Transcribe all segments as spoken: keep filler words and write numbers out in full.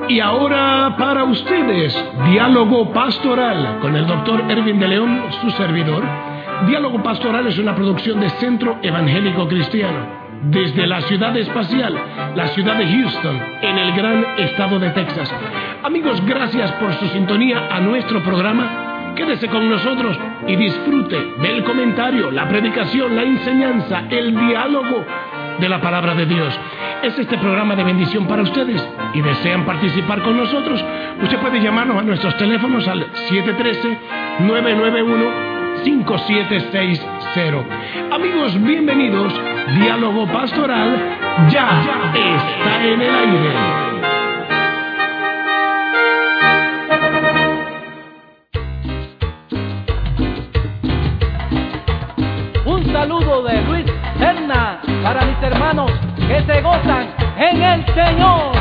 Y ahora para ustedes, Diálogo Pastoral, con el doctor Erwin de León, su servidor. Diálogo Pastoral es una producción de Centro Evangélico Cristiano, desde la ciudad espacial, la ciudad de Houston, en el gran estado de Texas. Amigos, gracias por su sintonía a nuestro programa. Quédese con nosotros y disfrute del comentario, la predicación, la enseñanza, el diálogo de la palabra de Dios. Es este programa de bendición para ustedes y desean participar con nosotros. Usted puede llamarnos a nuestros teléfonos al siete uno tres, nueve nueve uno, cinco siete seis cero. Amigos, bienvenidos. Diálogo Pastoral ya, ya está en el aire. Un saludo de Luis Serna para mis hermanos que se gozan en el Señor.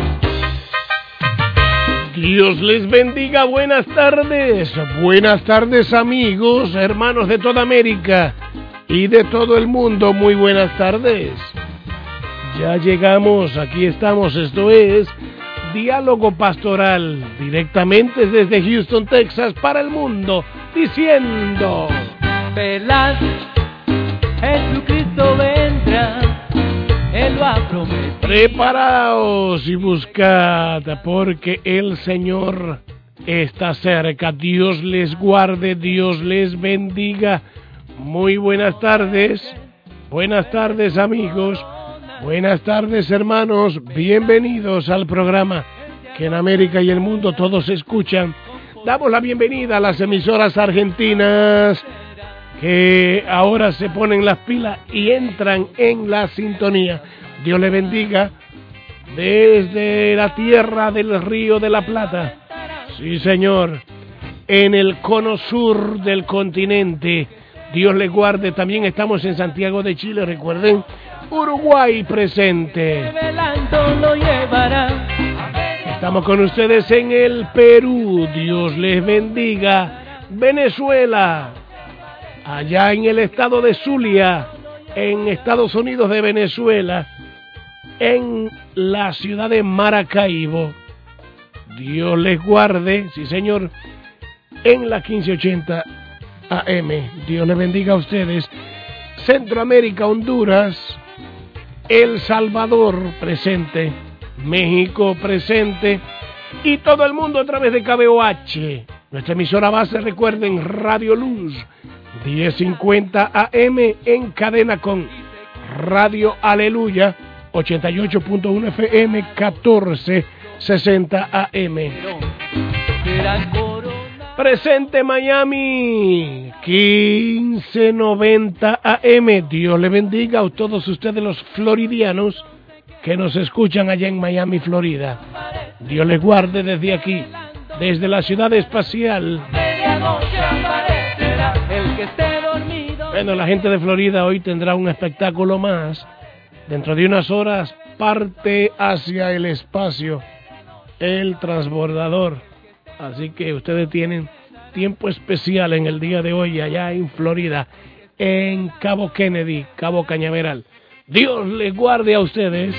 Dios les bendiga, buenas tardes. Buenas tardes, amigos, hermanos de toda América y de todo el mundo, muy buenas tardes. Ya llegamos, aquí estamos, esto es Diálogo Pastoral, directamente desde Houston, Texas, para el mundo, diciendo: Velad, Jesucristo vendrá, Él lo ha prometido. Preparaos y buscad, porque el Señor está cerca. Dios les guarde, Dios les bendiga. Muy buenas tardes, buenas tardes, amigos, buenas tardes, hermanos. Bienvenidos al programa que en América y el mundo todos escuchan. Damos la bienvenida a las emisoras argentinas que ahora se ponen las pilas y entran en la sintonía. Dios les bendiga desde la tierra del Río de la Plata. Sí, señor, en el cono sur del continente. Dios les guarde. También estamos en Santiago de Chile, recuerden, Uruguay presente. Estamos con ustedes en el Perú. Dios les bendiga. Venezuela, allá en el estado de Zulia, en Estados Unidos de Venezuela, en la ciudad de Maracaibo. Dios les guarde, sí señor, en la quince ochenta A M. Dios les bendiga a ustedes. Centroamérica, Honduras, El Salvador presente, México presente y todo el mundo a través de K B O H. Nuestra emisora base, recuerden, Radio Luz, diez cincuenta A M en cadena con Radio Aleluya, ochenta y ocho punto uno F M, catorce sesenta A M. Presente Miami, quince noventa A M. Dios le bendiga a todos ustedes los floridianos que nos escuchan allá en Miami, Florida. Dios les guarde desde aquí, desde la ciudad espacial. Bueno, la gente de Florida hoy tendrá un espectáculo más. Dentro de unas horas parte hacia el espacio el transbordador. Así que ustedes tienen tiempo especial en el día de hoy allá en Florida, en Cabo Kennedy, Cabo Cañaveral. Dios les guarde a ustedes.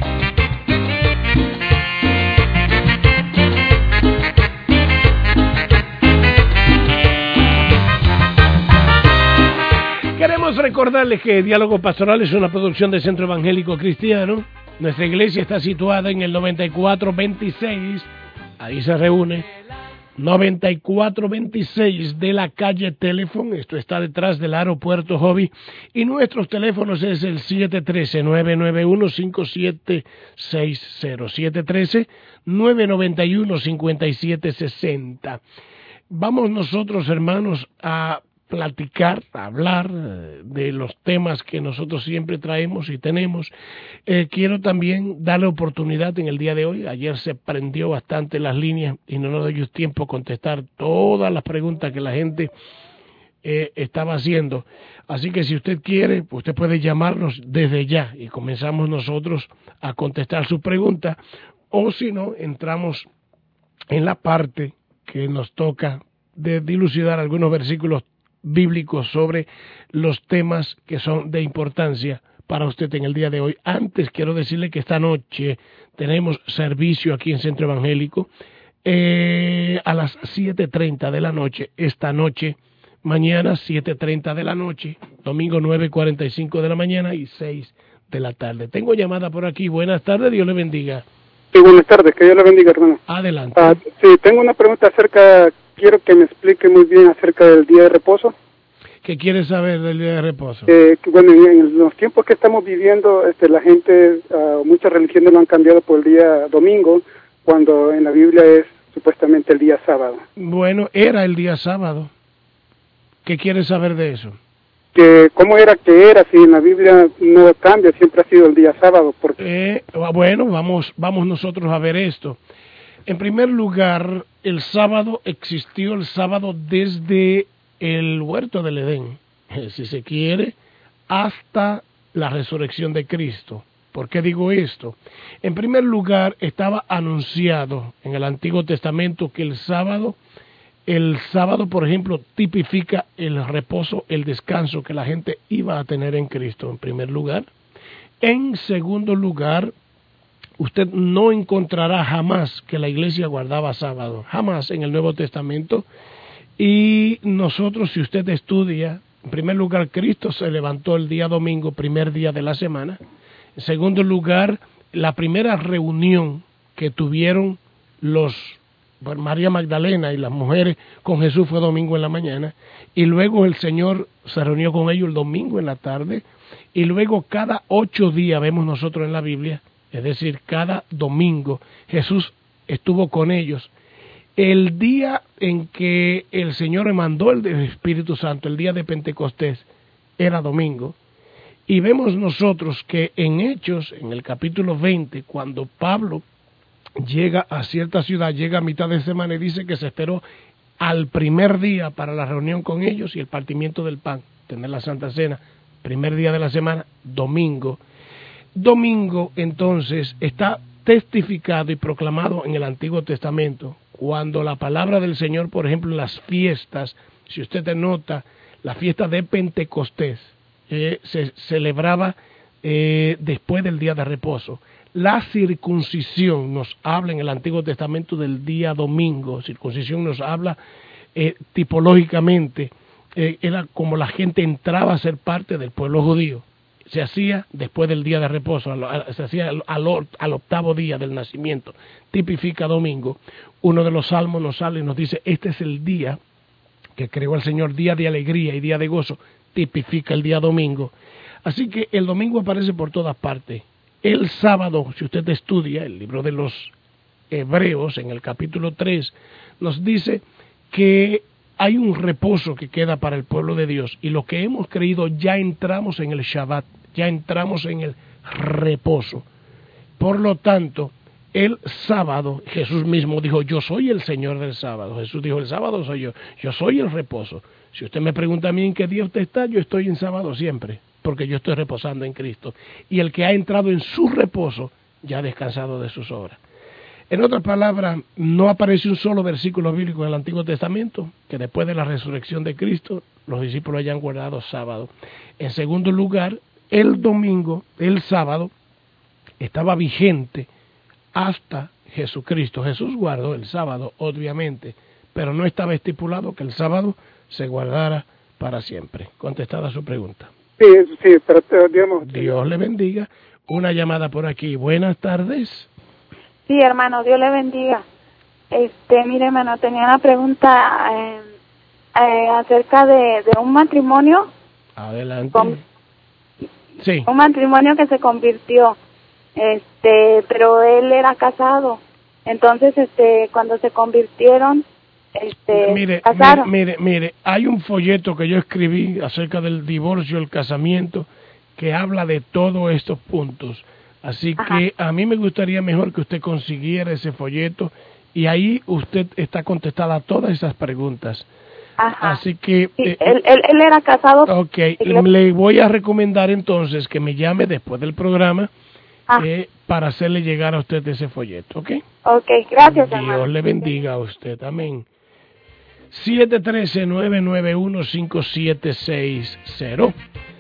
Queremos recordarles que Diálogo Pastoral es una producción del Centro Evangélico Cristiano. Nuestra iglesia está situada en el noventa y cuatro veintiséis, ahí se reúne, noventa y cuatro veintiséis de la calle Teléfono, esto está detrás del aeropuerto Hobby, y nuestros teléfonos es el siete uno tres, nueve nueve uno, cinco siete seis cero, siete uno tres, nueve nueve uno, cinco siete seis cero. Vamos nosotros, hermanos, a platicar, a hablar de los temas que nosotros siempre traemos y tenemos. Eh, quiero también darle oportunidad en el día de hoy. Ayer se prendió bastante las líneas y no nos doy tiempo a contestar todas las preguntas que la gente eh, estaba haciendo. Así que si usted quiere, pues usted puede llamarnos desde ya y comenzamos nosotros a contestar sus preguntas. O si no, entramos en la parte que nos toca de dilucidar algunos versículos bíblicos sobre los temas que son de importancia para usted en el día de hoy. Antes quiero decirle que esta noche tenemos servicio aquí en Centro Evangélico eh, a las siete treinta de la noche, esta noche, mañana siete treinta de la noche, domingo nueve cuarenta y cinco de la mañana y seis de la tarde. Tengo llamada por aquí. Buenas tardes, Dios le bendiga. Sí, buenas tardes, que Dios le bendiga, hermano. Adelante. Ah, sí, tengo una pregunta acerca, quiero que me explique muy bien acerca del día de reposo. ¿Qué quiere saber del día de reposo? Eh, que, bueno, en, en los tiempos que estamos viviendo, este, la gente, uh, muchas religiones lo han cambiado por el día domingo, cuando en la Biblia es supuestamente el día sábado. Bueno, era el día sábado. ¿Qué quiere saber de eso? Que ¿Cómo era que era? Si en la Biblia no cambia, siempre ha sido el día sábado. Porque... Eh, bueno, vamos, vamos nosotros a ver esto. En primer lugar, el sábado existió el sábado desde el huerto del Edén, si se quiere, hasta la resurrección de Cristo. ¿Por qué digo esto? En primer lugar, estaba anunciado en el Antiguo Testamento que el sábado, el sábado, por ejemplo, tipifica el reposo, el descanso que la gente iba a tener en Cristo, en primer lugar. En segundo lugar, usted no encontrará jamás que la iglesia guardaba sábado, jamás en el Nuevo Testamento. Y nosotros, si usted estudia, en primer lugar, Cristo se levantó el día domingo, primer día de la semana. En segundo lugar, la primera reunión que tuvieron los bueno, María Magdalena y las mujeres con Jesús fue domingo en la mañana. Y luego el Señor se reunió con ellos el domingo en la tarde. Y luego cada ocho días, vemos nosotros en la Biblia, es decir, cada domingo, Jesús estuvo con ellos. El día en que el Señor mandó el Espíritu Santo, el día de Pentecostés, era domingo. Y vemos nosotros que en Hechos, en el capítulo veinte, cuando Pablo llega a cierta ciudad, llega a mitad de semana y dice que se esperó al primer día para la reunión con ellos y el partimiento del pan, tener la Santa Cena, primer día de la semana, domingo. Domingo, entonces, está testificado y proclamado en el Antiguo Testamento, cuando la palabra del Señor, por ejemplo, en las fiestas, si usted nota, la fiesta de Pentecostés eh, se celebraba eh, después del día de reposo. La circuncisión nos habla en el Antiguo Testamento del día domingo. Circuncisión nos habla eh, tipológicamente, eh, era como la gente entraba a ser parte del pueblo judío. Se hacía después del día de reposo, se hacía al, al octavo día del nacimiento, tipifica domingo. Uno de los salmos nos sale y nos dice, este es el día que creó el Señor, día de alegría y día de gozo, tipifica el día domingo. Así que el domingo aparece por todas partes. El sábado, si usted estudia el libro de los Hebreos, en el capítulo tres, nos dice que hay un reposo que queda para el pueblo de Dios, y lo que hemos creído, ya entramos en el Shabbat, ya entramos en el reposo. Por lo tanto, el sábado, Jesús mismo dijo, yo soy el Señor del sábado. Jesús dijo, el sábado soy yo, yo soy el reposo. Si usted me pregunta a mí en qué día usted está, yo estoy en sábado siempre, porque yo estoy reposando en Cristo. Y el que ha entrado en su reposo, ya ha descansado de sus obras. En otras palabras, no aparece un solo versículo bíblico en el Antiguo Testamento que después de la resurrección de Cristo los discípulos hayan guardado sábado. En segundo lugar, el domingo, el sábado, estaba vigente hasta Jesucristo. Jesús guardó el sábado, obviamente, pero no estaba estipulado que el sábado se guardara para siempre. Contestada su pregunta. Sí, sí, pero digamos... Dios le bendiga. Una llamada por aquí. Buenas tardes. Sí, hermano, Dios le bendiga. Este, mire, hermano, tenía una pregunta eh, eh, acerca de, de un matrimonio. Adelante. Con, sí. Un matrimonio que se convirtió, este, pero él era casado. Entonces, este, cuando se convirtieron, este, mire, casaron. Mire, mire, mire, hay un folleto que yo escribí acerca del divorcio, el casamiento, que habla de todos estos puntos. Así Ajá. que a mí me gustaría mejor que usted consiguiera ese folleto y ahí usted está contestada a todas esas preguntas. Ajá. Así que... Sí, eh, él, él, él era casado. Ok, le voy a recomendar entonces que me llame después del programa eh, para hacerle llegar a usted ese folleto, ¿ok? Ok, gracias, Dios hermano. le bendiga a usted, amén. siete uno tres, nueve nueve uno, cinco siete seis cero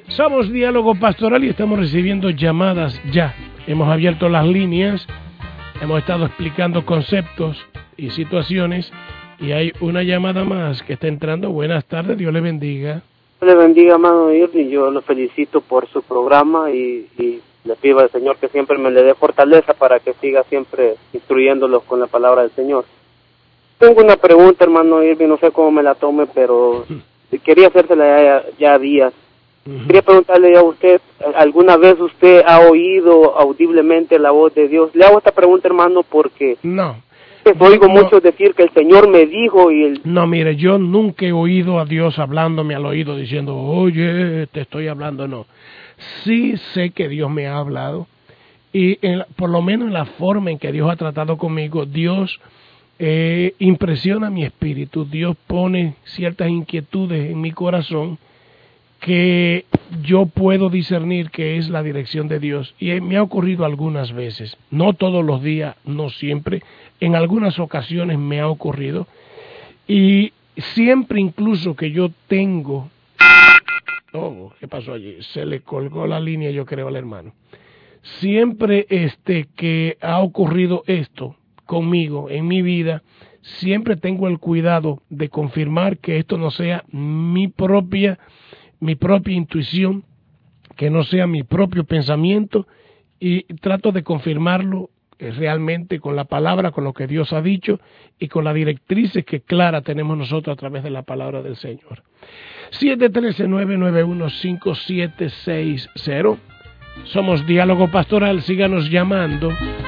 Somos Diálogo Pastoral y estamos recibiendo llamadas ya. Hemos abierto las líneas, hemos estado explicando conceptos y situaciones y hay una llamada más que está entrando. Buenas tardes, Dios le bendiga. Dios le bendiga, hermano Irving. Yo lo felicito por su programa y, y le pido al Señor que siempre me le dé fortaleza para que siga siempre instruyéndolos con la palabra del Señor. Tengo una pregunta, hermano Irving, no sé cómo me la tome, pero quería hacérsela ya, ya días. Uh-huh. Quería preguntarle a usted, ¿alguna vez usted ha oído audiblemente la voz de Dios? Le hago esta pregunta, hermano, porque no, oigo no, mucho decir que el Señor me dijo y el... No, mire, yo nunca he oído a Dios hablándome al oído diciendo, oye, te estoy hablando, no. Sí sé que Dios me ha hablado y en, por lo menos en la forma en que Dios ha tratado conmigo, Dios eh, impresiona mi espíritu, Dios pone ciertas inquietudes en mi corazón que yo puedo discernir que es la dirección de Dios. Y me ha ocurrido algunas veces, no todos los días, no siempre, en algunas ocasiones me ha ocurrido. Y siempre incluso que yo tengo... Oh, ¿qué pasó allí? Se le colgó la línea, yo creo, al hermano. Siempre este que ha ocurrido esto conmigo en mi vida, siempre tengo el cuidado de confirmar que esto no sea mi propia... mi propia intuición, que no sea mi propio pensamiento, y trato de confirmarlo realmente con la palabra, con lo que Dios ha dicho y con las directrices que clara tenemos nosotros a través de la palabra del Señor. siete uno tres, nueve nueve uno, cinco siete seis cero. Somos Diálogo Pastoral, síganos llamando.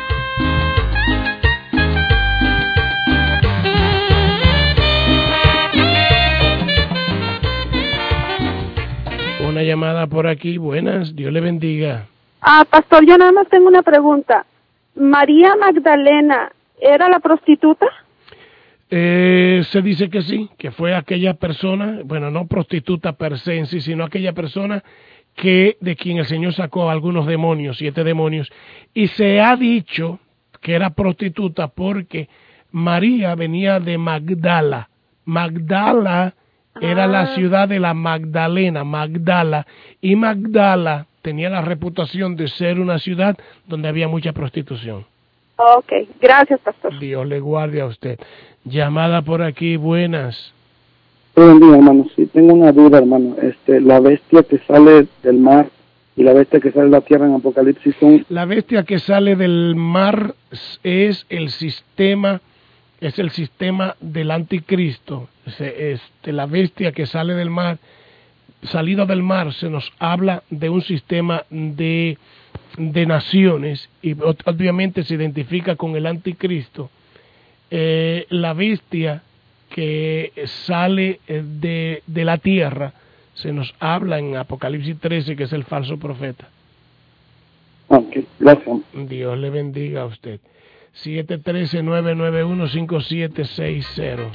Una llamada por aquí, buenas, Dios le bendiga. Ah, pastor, yo nada más tengo una pregunta. ¿María Magdalena era la prostituta? Eh, se dice que sí, que fue aquella persona, bueno, no prostituta per se en sí, sino aquella persona que de quien el Señor sacó algunos demonios, siete demonios, y se ha dicho que era prostituta porque María venía de Magdala. Magdala era ah. la ciudad de la Magdalena, Magdala, y Magdala tenía la reputación de ser una ciudad donde había mucha prostitución. Ok, gracias, pastor. Dios le guarde a usted. Llamada por aquí, buenas. Buen día, hermano. Sí, tengo una duda, hermano. Este, la bestia que sale del mar y la bestia que sale de la tierra en Apocalipsis son... La bestia que sale del mar es el sistema... es el sistema del anticristo. Este, la bestia que sale del mar, salida del mar, se nos habla de un sistema de, de naciones y obviamente se identifica con el anticristo. Eh, la bestia que sale de, de la tierra, se nos habla en Apocalipsis trece que es el falso profeta. Ok, gracias. Dios le bendiga a usted. siete uno tres, nueve nueve uno, cinco siete seis cero.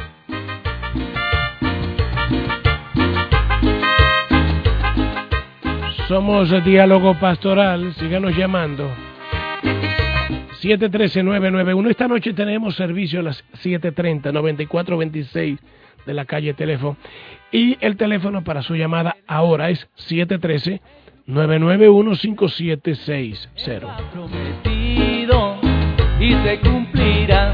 Somos Diálogo Pastoral, síganos llamando. siete uno tres, nueve nueve uno. Esta noche tenemos servicio a las siete treinta, noventa y cuatro veintiséis de la calle Teléfono. Y el teléfono para su llamada ahora es siete uno tres, nueve nueve uno, cinco siete seis cero. Y se cumplirá.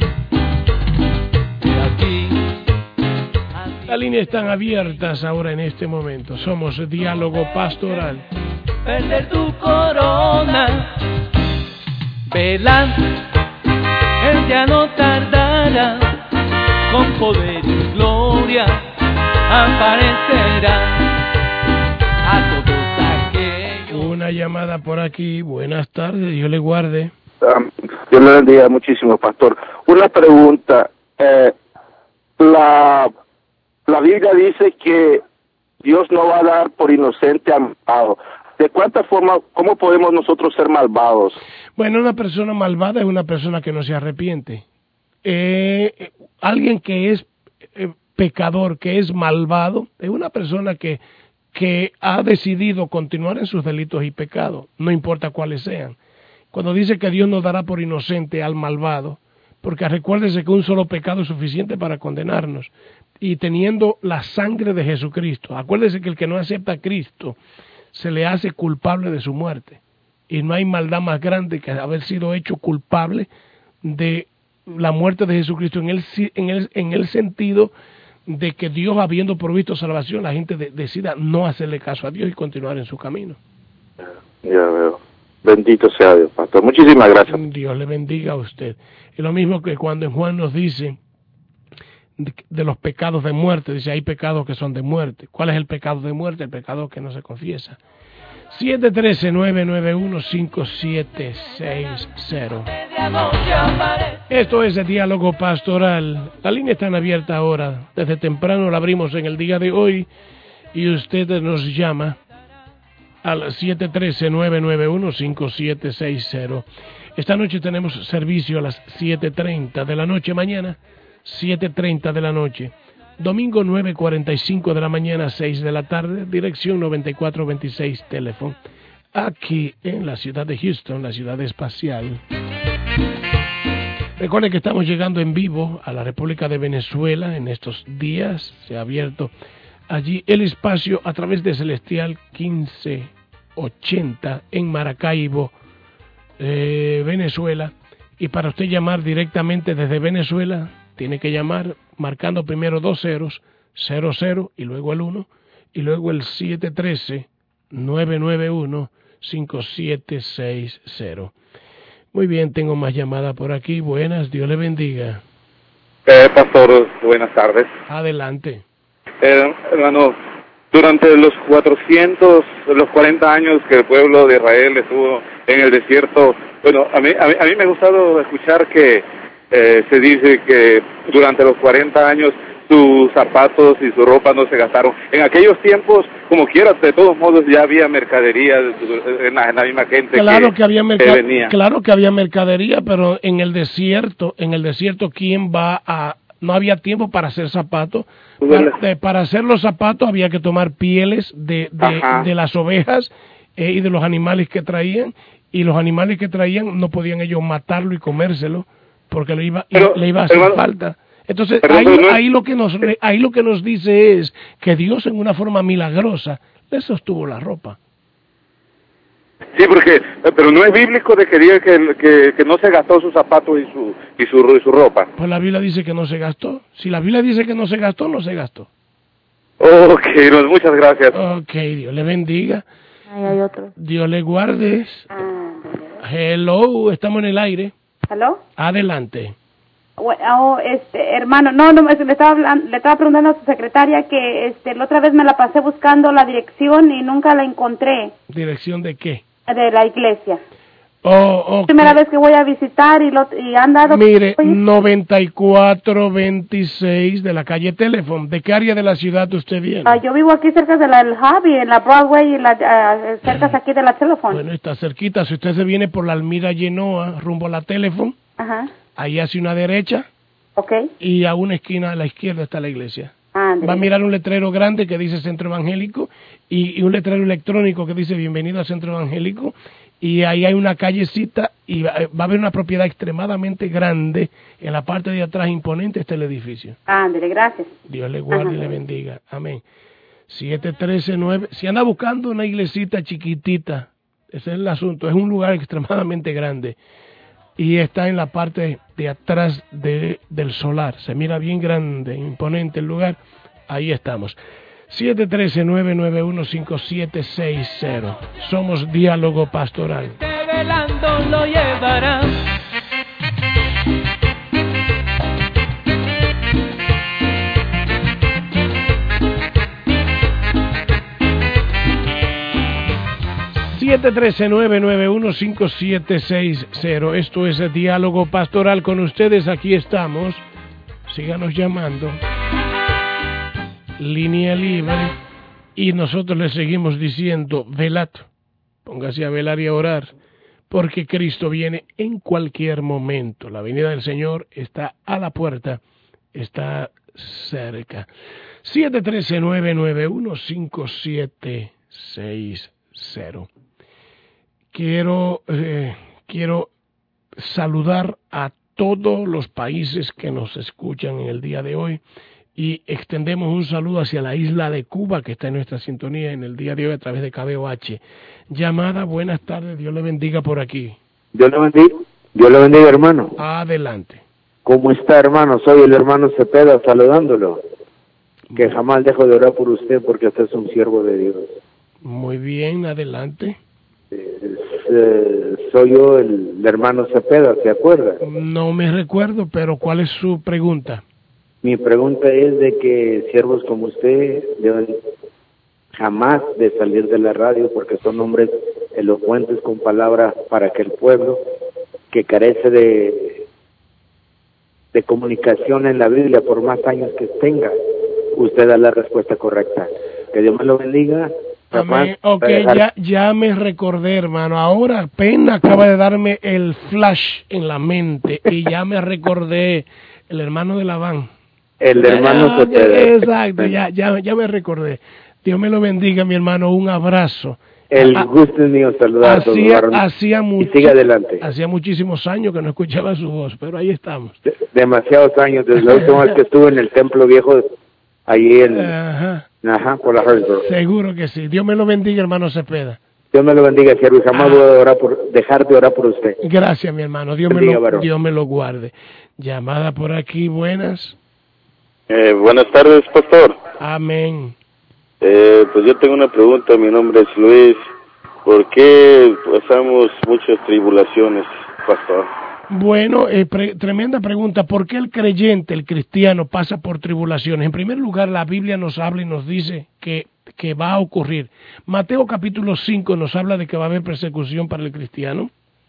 De aquí. Las líneas están abiertas ahora en este momento. Somos Diálogo Pastoral. Perder tu corona. Velad, él ya no tardará. Con poder y gloria aparecerá a todos aquellos. Una llamada por aquí. Buenas tardes, Dios le guarde. Um, Dios le bendiga muchísimo, pastor. Una pregunta. Eh, la, la Biblia dice que Dios no va a dar por inocente a malvado. ¿De cuánta forma, cómo podemos nosotros ser malvados? Bueno, una persona malvada es una persona que no se arrepiente. Eh, alguien que es eh, pecador, que es malvado, es una persona que, que ha decidido continuar en sus delitos y pecados, no importa cuáles sean. Cuando dice que Dios no dará por inocente al malvado, porque recuérdese que un solo pecado es suficiente para condenarnos, y teniendo la sangre de Jesucristo, acuérdese que el que no acepta a Cristo se le hace culpable de su muerte. Y no hay maldad más grande que haber sido hecho culpable de la muerte de Jesucristo, en el, en el, en el sentido de que Dios, habiendo provisto salvación, la gente de, decida no hacerle caso a Dios y continuar en su camino. Ya veo. Bendito sea Dios, pastor. Muchísimas gracias. Dios le bendiga a usted. Es lo mismo que cuando en Juan nos dice de, de los pecados de muerte, dice, hay pecados que son de muerte. ¿Cuál es el pecado de muerte? El pecado que no se confiesa. siete uno tres, nueve nueve uno, cinco siete seis cero. Esto es el Diálogo Pastoral. La línea está abierta ahora. Desde temprano la abrimos en el día de hoy y usted nos llama al siete uno tres, nueve nueve uno, cinco siete seis cero. Esta noche tenemos servicio a las siete treinta de la noche. Mañana, siete treinta de la noche. Domingo nueve cuarenta y cinco de la mañana, seis de la tarde, dirección noventa y cuatro veintiséis teléfono, aquí en la ciudad de Houston, la ciudad espacial. Recuerden que estamos llegando en vivo a la República de Venezuela en estos días. Se ha abierto allí el espacio a través de Celestial quince ochenta en Maracaibo, eh, Venezuela. Y para usted llamar directamente desde Venezuela, tiene que llamar marcando primero dos ceros, cero cero y luego el uno, y luego el siete uno tres, nueve nueve uno, cinco siete seis cero. Muy bien, tengo más llamadas por aquí. Buenas, Dios le bendiga. Eh, pastor, buenas tardes. Adelante. Eh, hermano, durante los cuatrocientos, los cuarenta años que el pueblo de Israel estuvo en el desierto, bueno, a mí, a mí, a mí me ha gustado escuchar que Eh, se dice que durante los cuarenta años sus zapatos y su ropa no se gastaron. En aquellos tiempos, como quiera, de todos modos ya había mercadería en la, en la misma gente claro que, que había merca- que venía. Claro que había mercadería, pero en el desierto, en el desierto, ¿quién va a...? No había tiempo para hacer zapatos. Para, de, para hacer los zapatos había que tomar pieles de, de, de las ovejas eh, y de los animales que traían, y los animales que traían no podían ellos matarlo y comérselo, porque le iba, pero, le iba a hacer hermano, falta. Entonces, pero, ahí, no es... ahí, lo que nos, ahí lo que nos dice es que Dios en una forma milagrosa le sostuvo la ropa. Sí, porque, pero no es bíblico de que diga que, que, que no se gastó sus zapatos y su, y, su, y su ropa. Pues la Biblia dice que no se gastó. Si la Biblia dice que no se gastó, no se gastó. Ok, muchas gracias. Ok, Dios le bendiga. Ahí hay otro. Dios le guarde. Ah, hello, estamos en el aire. ¿Aló? Adelante. Oh, este, hermano, no, no, le estaba hablando, le estaba preguntando a su secretaria que, este, la otra vez me la pasé buscando la dirección y nunca la encontré. ¿Dirección de qué? De la iglesia. Oh, okay. Primera vez que voy a visitar y lo y han dado. Mire, noventa y cuatro veintiséis de la calle Teléfono. ¿De qué área de la ciudad usted viene? Ah, yo vivo aquí cerca de la el Javi, en la Broadway y la uh, cerca uh, aquí de la Teléfono. Bueno, está cerquita. Si usted se viene por la Almira Genoa rumbo a la Teléfono, ajá, ahí hace una derecha. Okay. Y a una esquina a la izquierda está la iglesia. Ah, va a mirar un letrero grande que dice Centro Evangélico y, y un letrero electrónico que dice Bienvenido al Centro Evangélico. Y ahí hay una callecita y va, va a haber una propiedad extremadamente grande. En la parte de atrás imponente está el edificio. Ándale, gracias. Dios le guarde Ajá. y le bendiga. Amén. siete uno tres nueve. Si anda buscando una iglesita chiquitita, ese es el asunto. Es un lugar extremadamente grande. Y está en la parte de atrás de, del solar. Se mira bien grande, imponente el lugar. Ahí estamos. siete uno tres, nueve nueve uno, cinco siete seis cero. Somos Diálogo Pastoral. Velando lo llevará. siete uno tres, nueve nueve uno, cinco siete seis cero. Esto es el Diálogo Pastoral con ustedes. Aquí estamos. Síganos llamando. Línea libre, y nosotros le seguimos diciendo, velad, póngase a velar y a orar, porque Cristo viene en cualquier momento. La venida del Señor está a la puerta, está cerca. siete uno tres, nueve nueve uno, cinco siete seis cero. Quiero, eh, quiero saludar a todos los países que nos escuchan en el día de hoy. y extendemos un saludo hacia la isla de Cuba, que está en nuestra sintonía en el día de hoy a través de K B O H. Llamada, buenas tardes, Dios le bendiga por aquí. Dios le bendiga, Dios le bendiga, hermano. Adelante. ¿Cómo está, hermano? Soy el hermano Cepeda saludándolo. Que jamás dejo de orar por usted porque usted es un siervo de Dios. Muy bien, adelante. Eh, eh, soy yo el, el hermano Cepeda, ¿se acuerda? No me recuerdo, pero ¿cuál es su pregunta? Mi pregunta es de que siervos como usted deben jamás de salir de la radio porque son hombres elocuentes con palabras para que el pueblo que carece de, de comunicación en la Biblia por más años que tenga, usted da la respuesta correcta. Que Dios me lo bendiga. Amén. Ok, ya, ya me recordé, hermano. Ahora apenas acaba de darme el flash en la mente y ya me recordé el hermano de Labán. El hermano ya, ya, exacto, ya, ya, ya me recordé. Dios me lo bendiga, mi hermano. Un abrazo. El gusto es mío saludarlo. Hacía, hacía, mucho, siga adelante. hacía muchísimos años que no escuchaba su voz, pero ahí estamos. De, demasiados años, desde la última vez que estuve en el templo viejo, allí en... Ajá. Ajá, por la Harrisburg. Seguro que sí. Dios me lo bendiga, hermano Cepeda. Dios me lo bendiga, siervo, y jamás ah. voy a orar por, dejar de orar por usted. Gracias, mi hermano. Dios, bendiga, me lo, Dios me lo guarde. Llamada por aquí, buenas. Eh, buenas tardes, pastor. Amén. Eh, pues yo tengo una pregunta, mi nombre es Luis. ¿Por qué pasamos muchas tribulaciones, pastor? Bueno, eh, pre tremenda pregunta. ¿Por qué el creyente, el cristiano, pasa por tribulaciones? En primer lugar, la Biblia nos habla y nos dice que, que va a ocurrir. Mateo capítulo cinco nos habla de que va a haber persecución para el cristiano.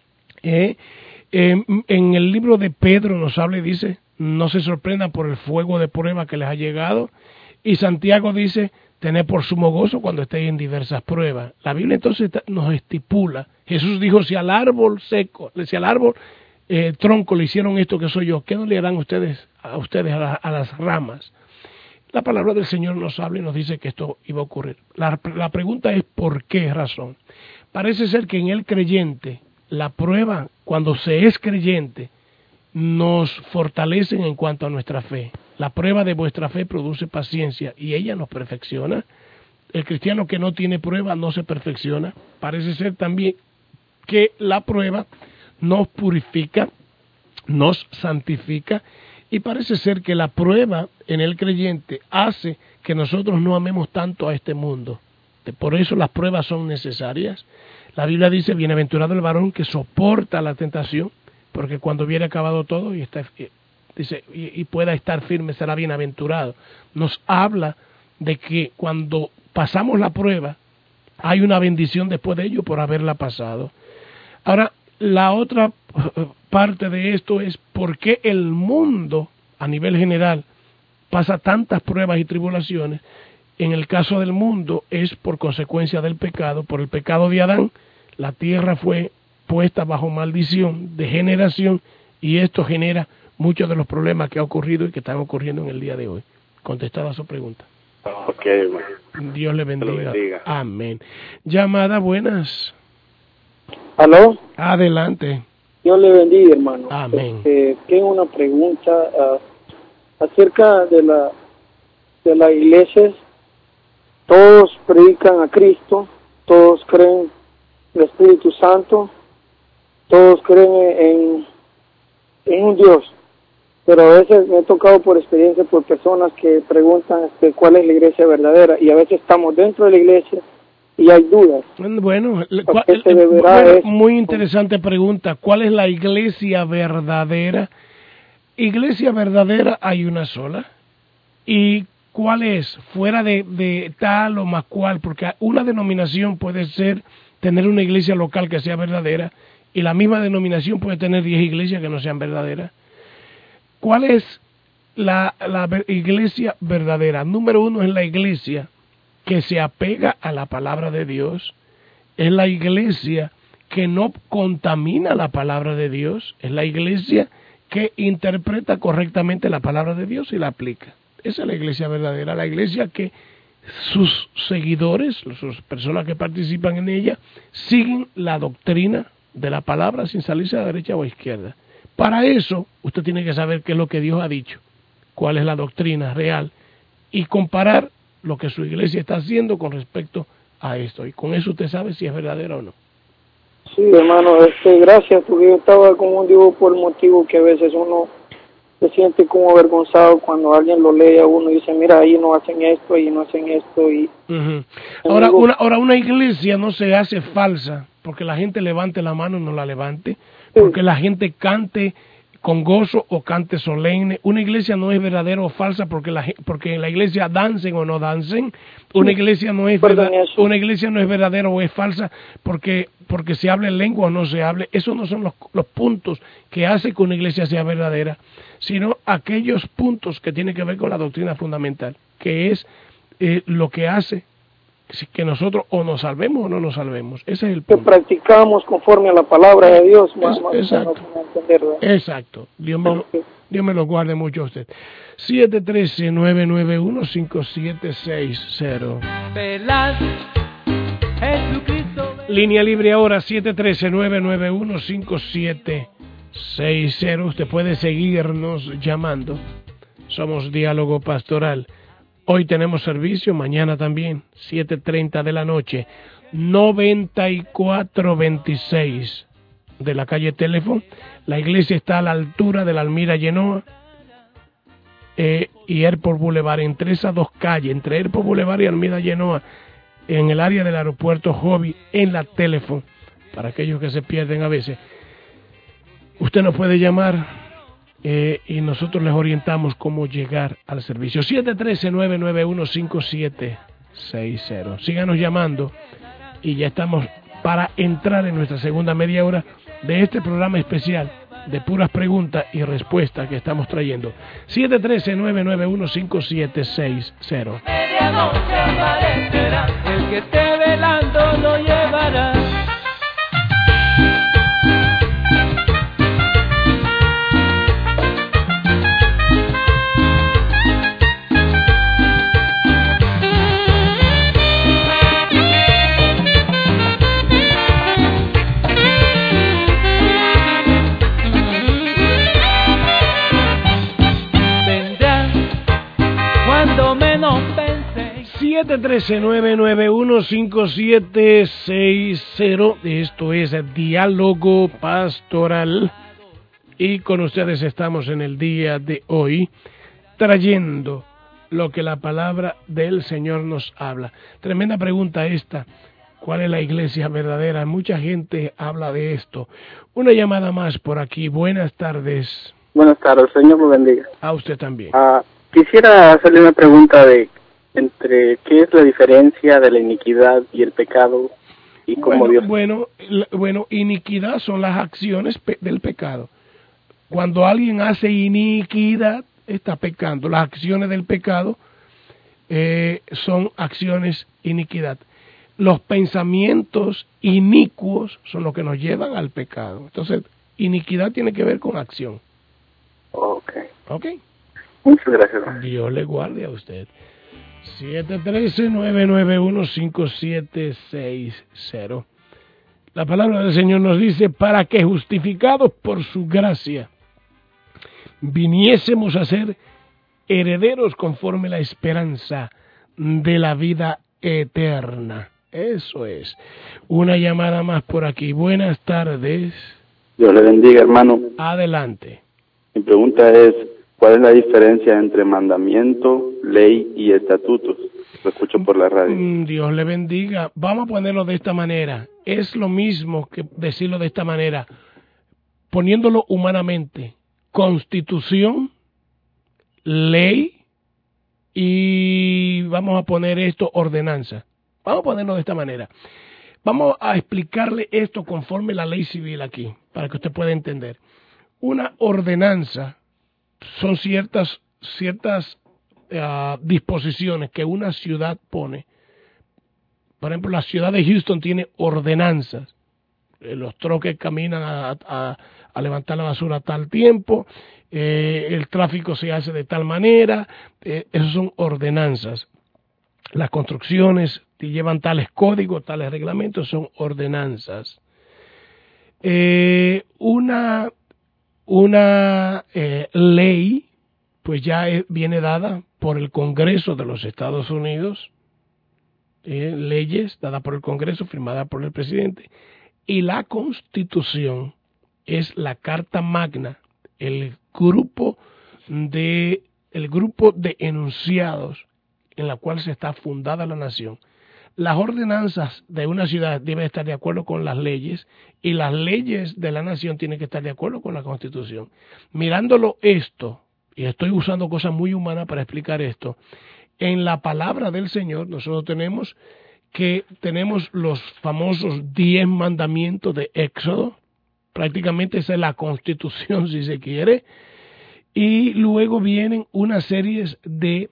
Eh, eh, en el libro de Pedro nos habla y dice, no se sorprendan por el fuego de prueba que les ha llegado. Y Santiago dice, tened por sumo gozo cuando estéis en diversas pruebas. La Biblia entonces nos estipula. Jesús dijo, si al árbol seco, si al árbol eh, tronco le hicieron esto que soy yo, ¿qué no le harán ustedes a ustedes a, la, a las ramas? La palabra del Señor nos habla y nos dice que esto iba a ocurrir. La, la pregunta es ¿por qué razón? Parece ser que en el creyente, la prueba, cuando se es creyente, nos fortalecen en cuanto a nuestra fe. La prueba de vuestra fe produce paciencia y ella nos perfecciona. El cristiano que no tiene prueba no se perfecciona. Parece ser también que la prueba nos purifica, nos santifica y parece ser que la prueba en el creyente hace que nosotros no amemos tanto a este mundo. Por eso las pruebas son necesarias. La Biblia dice, bienaventurado el varón que soporta la tentación, porque cuando hubiere acabado todo y, está, dice, y, y pueda estar firme será bienaventurado. Nos habla de que cuando pasamos la prueba hay una bendición después de ello por haberla pasado. Ahora, la otra parte de esto es por qué el mundo a nivel general pasa tantas pruebas y tribulaciones. En el caso del mundo es por consecuencia del pecado, por el pecado de Adán. La tierra fue puesta bajo maldición de generación y esto genera muchos de los problemas que ha ocurrido y que están ocurriendo en el día de hoy. Contestada su pregunta. Ok, hermano. Dios le bendiga. bendiga. Amén. Llamada, buenas. ¿Aló? Adelante. Dios le bendiga, hermano. Amén. Eh, tengo una pregunta uh, acerca de la de la iglesia. Todos predican a Cristo, todos creen en el Espíritu Santo, todos creen en, en un Dios, pero a veces me he tocado por experiencia por personas que preguntan este, cuál es la iglesia verdadera, y a veces estamos dentro de la iglesia y hay dudas. Bueno, ¿cuál, bueno es? Muy interesante pregunta. ¿Cuál es la iglesia verdadera? Iglesia verdadera hay una sola. ¿Y cuál es? Fuera de, de tal o más cual, porque una denominación puede ser tener una iglesia local que sea verdadera y la misma denominación puede tener diez iglesias que no sean verdaderas. ¿Cuál es la, la iglesia verdadera? Número uno es la iglesia que se apega a la palabra de Dios, es la iglesia que no contamina la palabra de Dios, es la iglesia que interpreta correctamente la palabra de Dios y la aplica. Esa es la iglesia verdadera, la iglesia que sus seguidores, sus personas que participan en ella, siguen la doctrina de la palabra sin salirse a la derecha o a la izquierda. Para eso, usted tiene que saber qué es lo que Dios ha dicho. cuál es la doctrina real y comparar lo que su iglesia está haciendo con respecto a esto. Y con eso usted sabe si es verdadero o no. Sí, hermano, este, gracias, porque yo estaba, como digo, por el motivo que a veces uno se siente como avergonzado cuando alguien lo lee a uno y dice, mira, ahí no hacen esto, ahí no hacen esto. Y uh-huh. ahora, una, ahora, una iglesia no se hace falsa porque la gente levante la mano y no la levante, sí. porque la gente cante con gozo o cante solemne. Una iglesia no es verdadera o falsa porque la porque en la iglesia dancen o no dancen. Una iglesia no es verdad, una iglesia no es verdadera o es falsa porque porque se hable lengua o no se hable. Esos no son los, los puntos que hace que una iglesia sea verdadera, sino aquellos puntos que tienen que ver con la doctrina fundamental, que es eh, lo que hace que nosotros o nos salvemos o no nos salvemos. Ese es el punto. Que practicamos conforme a la palabra de Dios. Más, es, más exacto. Entender, exacto. Dios me, lo, Dios me lo guarde mucho a usted. siete uno tres, nueve nueve uno, cinco siete seis cero. Línea libre ahora, siete uno tres, nueve nueve uno, cinco siete seis cero. Usted puede seguirnos llamando. Somos Diálogo Pastoral. Hoy tenemos servicio, mañana también, siete treinta de la noche, noventa y cuatro veintiséis de la calle Teléfono. La iglesia está a la altura de la Almira Genoa eh, y Airport Boulevard, entre esas dos calles, entre Airport Boulevard y Almira Genoa, en el área del aeropuerto Hobby, en la Teléfono, para aquellos que se pierden a veces. Usted nos puede llamar. Eh, y nosotros les orientamos cómo llegar al servicio. siete uno tres, nueve nueve uno, cinco siete seis cero. Síganos llamando y ya estamos para entrar en nuestra segunda media hora de este programa especial de puras preguntas y respuestas que estamos trayendo. siete uno tres, nueve nueve uno, cinco siete seis cero. Medianoche aparecerá, el que esté velando lo llevará. siete uno tres, nueve nueve uno, cinco siete seis cero. Esto es Diálogo Pastoral. Y con ustedes estamos en el día de hoy trayendo lo que la palabra del Señor nos habla. Tremenda pregunta esta. ¿Cuál es la iglesia verdadera? Mucha gente habla de esto. Una llamada más por aquí. Buenas tardes. Buenas tardes, Señor lo bendiga. A usted también. Uh, quisiera hacerle una pregunta de entre qué es la diferencia de la iniquidad y el pecado y cómo bueno, Dios... Bueno, bueno, iniquidad son las acciones pe- del pecado. Cuando alguien hace iniquidad, está pecando. Las acciones del pecado eh, son acciones iniquidad. Los pensamientos inicuos son los que nos llevan al pecado. Entonces, iniquidad tiene que ver con acción. Ok. Ok. Muchas gracias. Dios le guarde a usted. siete uno tres, nueve nueve uno, cinco siete seis cero. La palabra del Señor nos dice, para que justificados por su gracia viniésemos a ser herederos conforme la esperanza de la vida eterna. Eso es. Una llamada más por aquí. Buenas tardes. Dios le bendiga, hermano. Adelante. Mi pregunta es, ¿cuál es la diferencia entre mandamiento, ley y estatutos? Lo escucho por la radio. Dios le bendiga. Vamos a ponerlo de esta manera. Es lo mismo que decirlo de esta manera. Poniéndolo humanamente. Constitución, ley y vamos a poner esto ordenanza. Vamos a ponerlo de esta manera. Vamos a explicarle esto conforme la ley civil aquí, para que usted pueda entender. Una ordenanza son ciertas ciertas uh, disposiciones que una ciudad pone. Por ejemplo, la ciudad de Houston tiene ordenanzas. Los troques caminan a, a, a levantar la basura a tal tiempo, eh, el tráfico se hace de tal manera, eh, esas son ordenanzas. Las construcciones que llevan tales códigos, tales reglamentos, son ordenanzas. Eh, una una eh, ley pues ya es, viene dada por el Congreso de los Estados Unidos, eh, leyes dadas por el Congreso, firmadas por el presidente, y la Constitución es la Carta Magna, el grupo de el grupo de enunciados en la cual se está fundada la nación. Las ordenanzas de una ciudad deben estar de acuerdo con las leyes y las leyes de la nación tienen que estar de acuerdo con la Constitución. Mirándolo esto, y estoy usando cosas muy humanas para explicar esto, en la palabra del Señor nosotros tenemos que tenemos los famosos diez mandamientos de Éxodo, prácticamente esa es la Constitución si se quiere, y luego vienen una serie de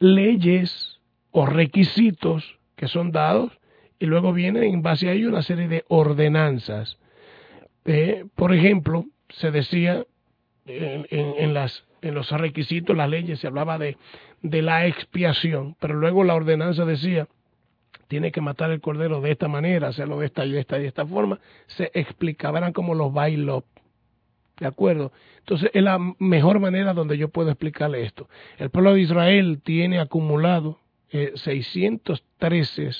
leyes o requisitos que son dados, y luego viene en base a ello una serie de ordenanzas. Eh, por ejemplo, se decía en, en, en, las, en los requisitos, las leyes, se hablaba de, de la expiación, pero luego la ordenanza decía, tiene que matar el cordero de esta manera, hacerlo de esta y de esta y de esta forma, se explicaban, eran como los bailop, ¿de acuerdo? Entonces es la mejor manera donde yo puedo explicarle esto. El pueblo de Israel tiene acumulado Eh, seiscientos trece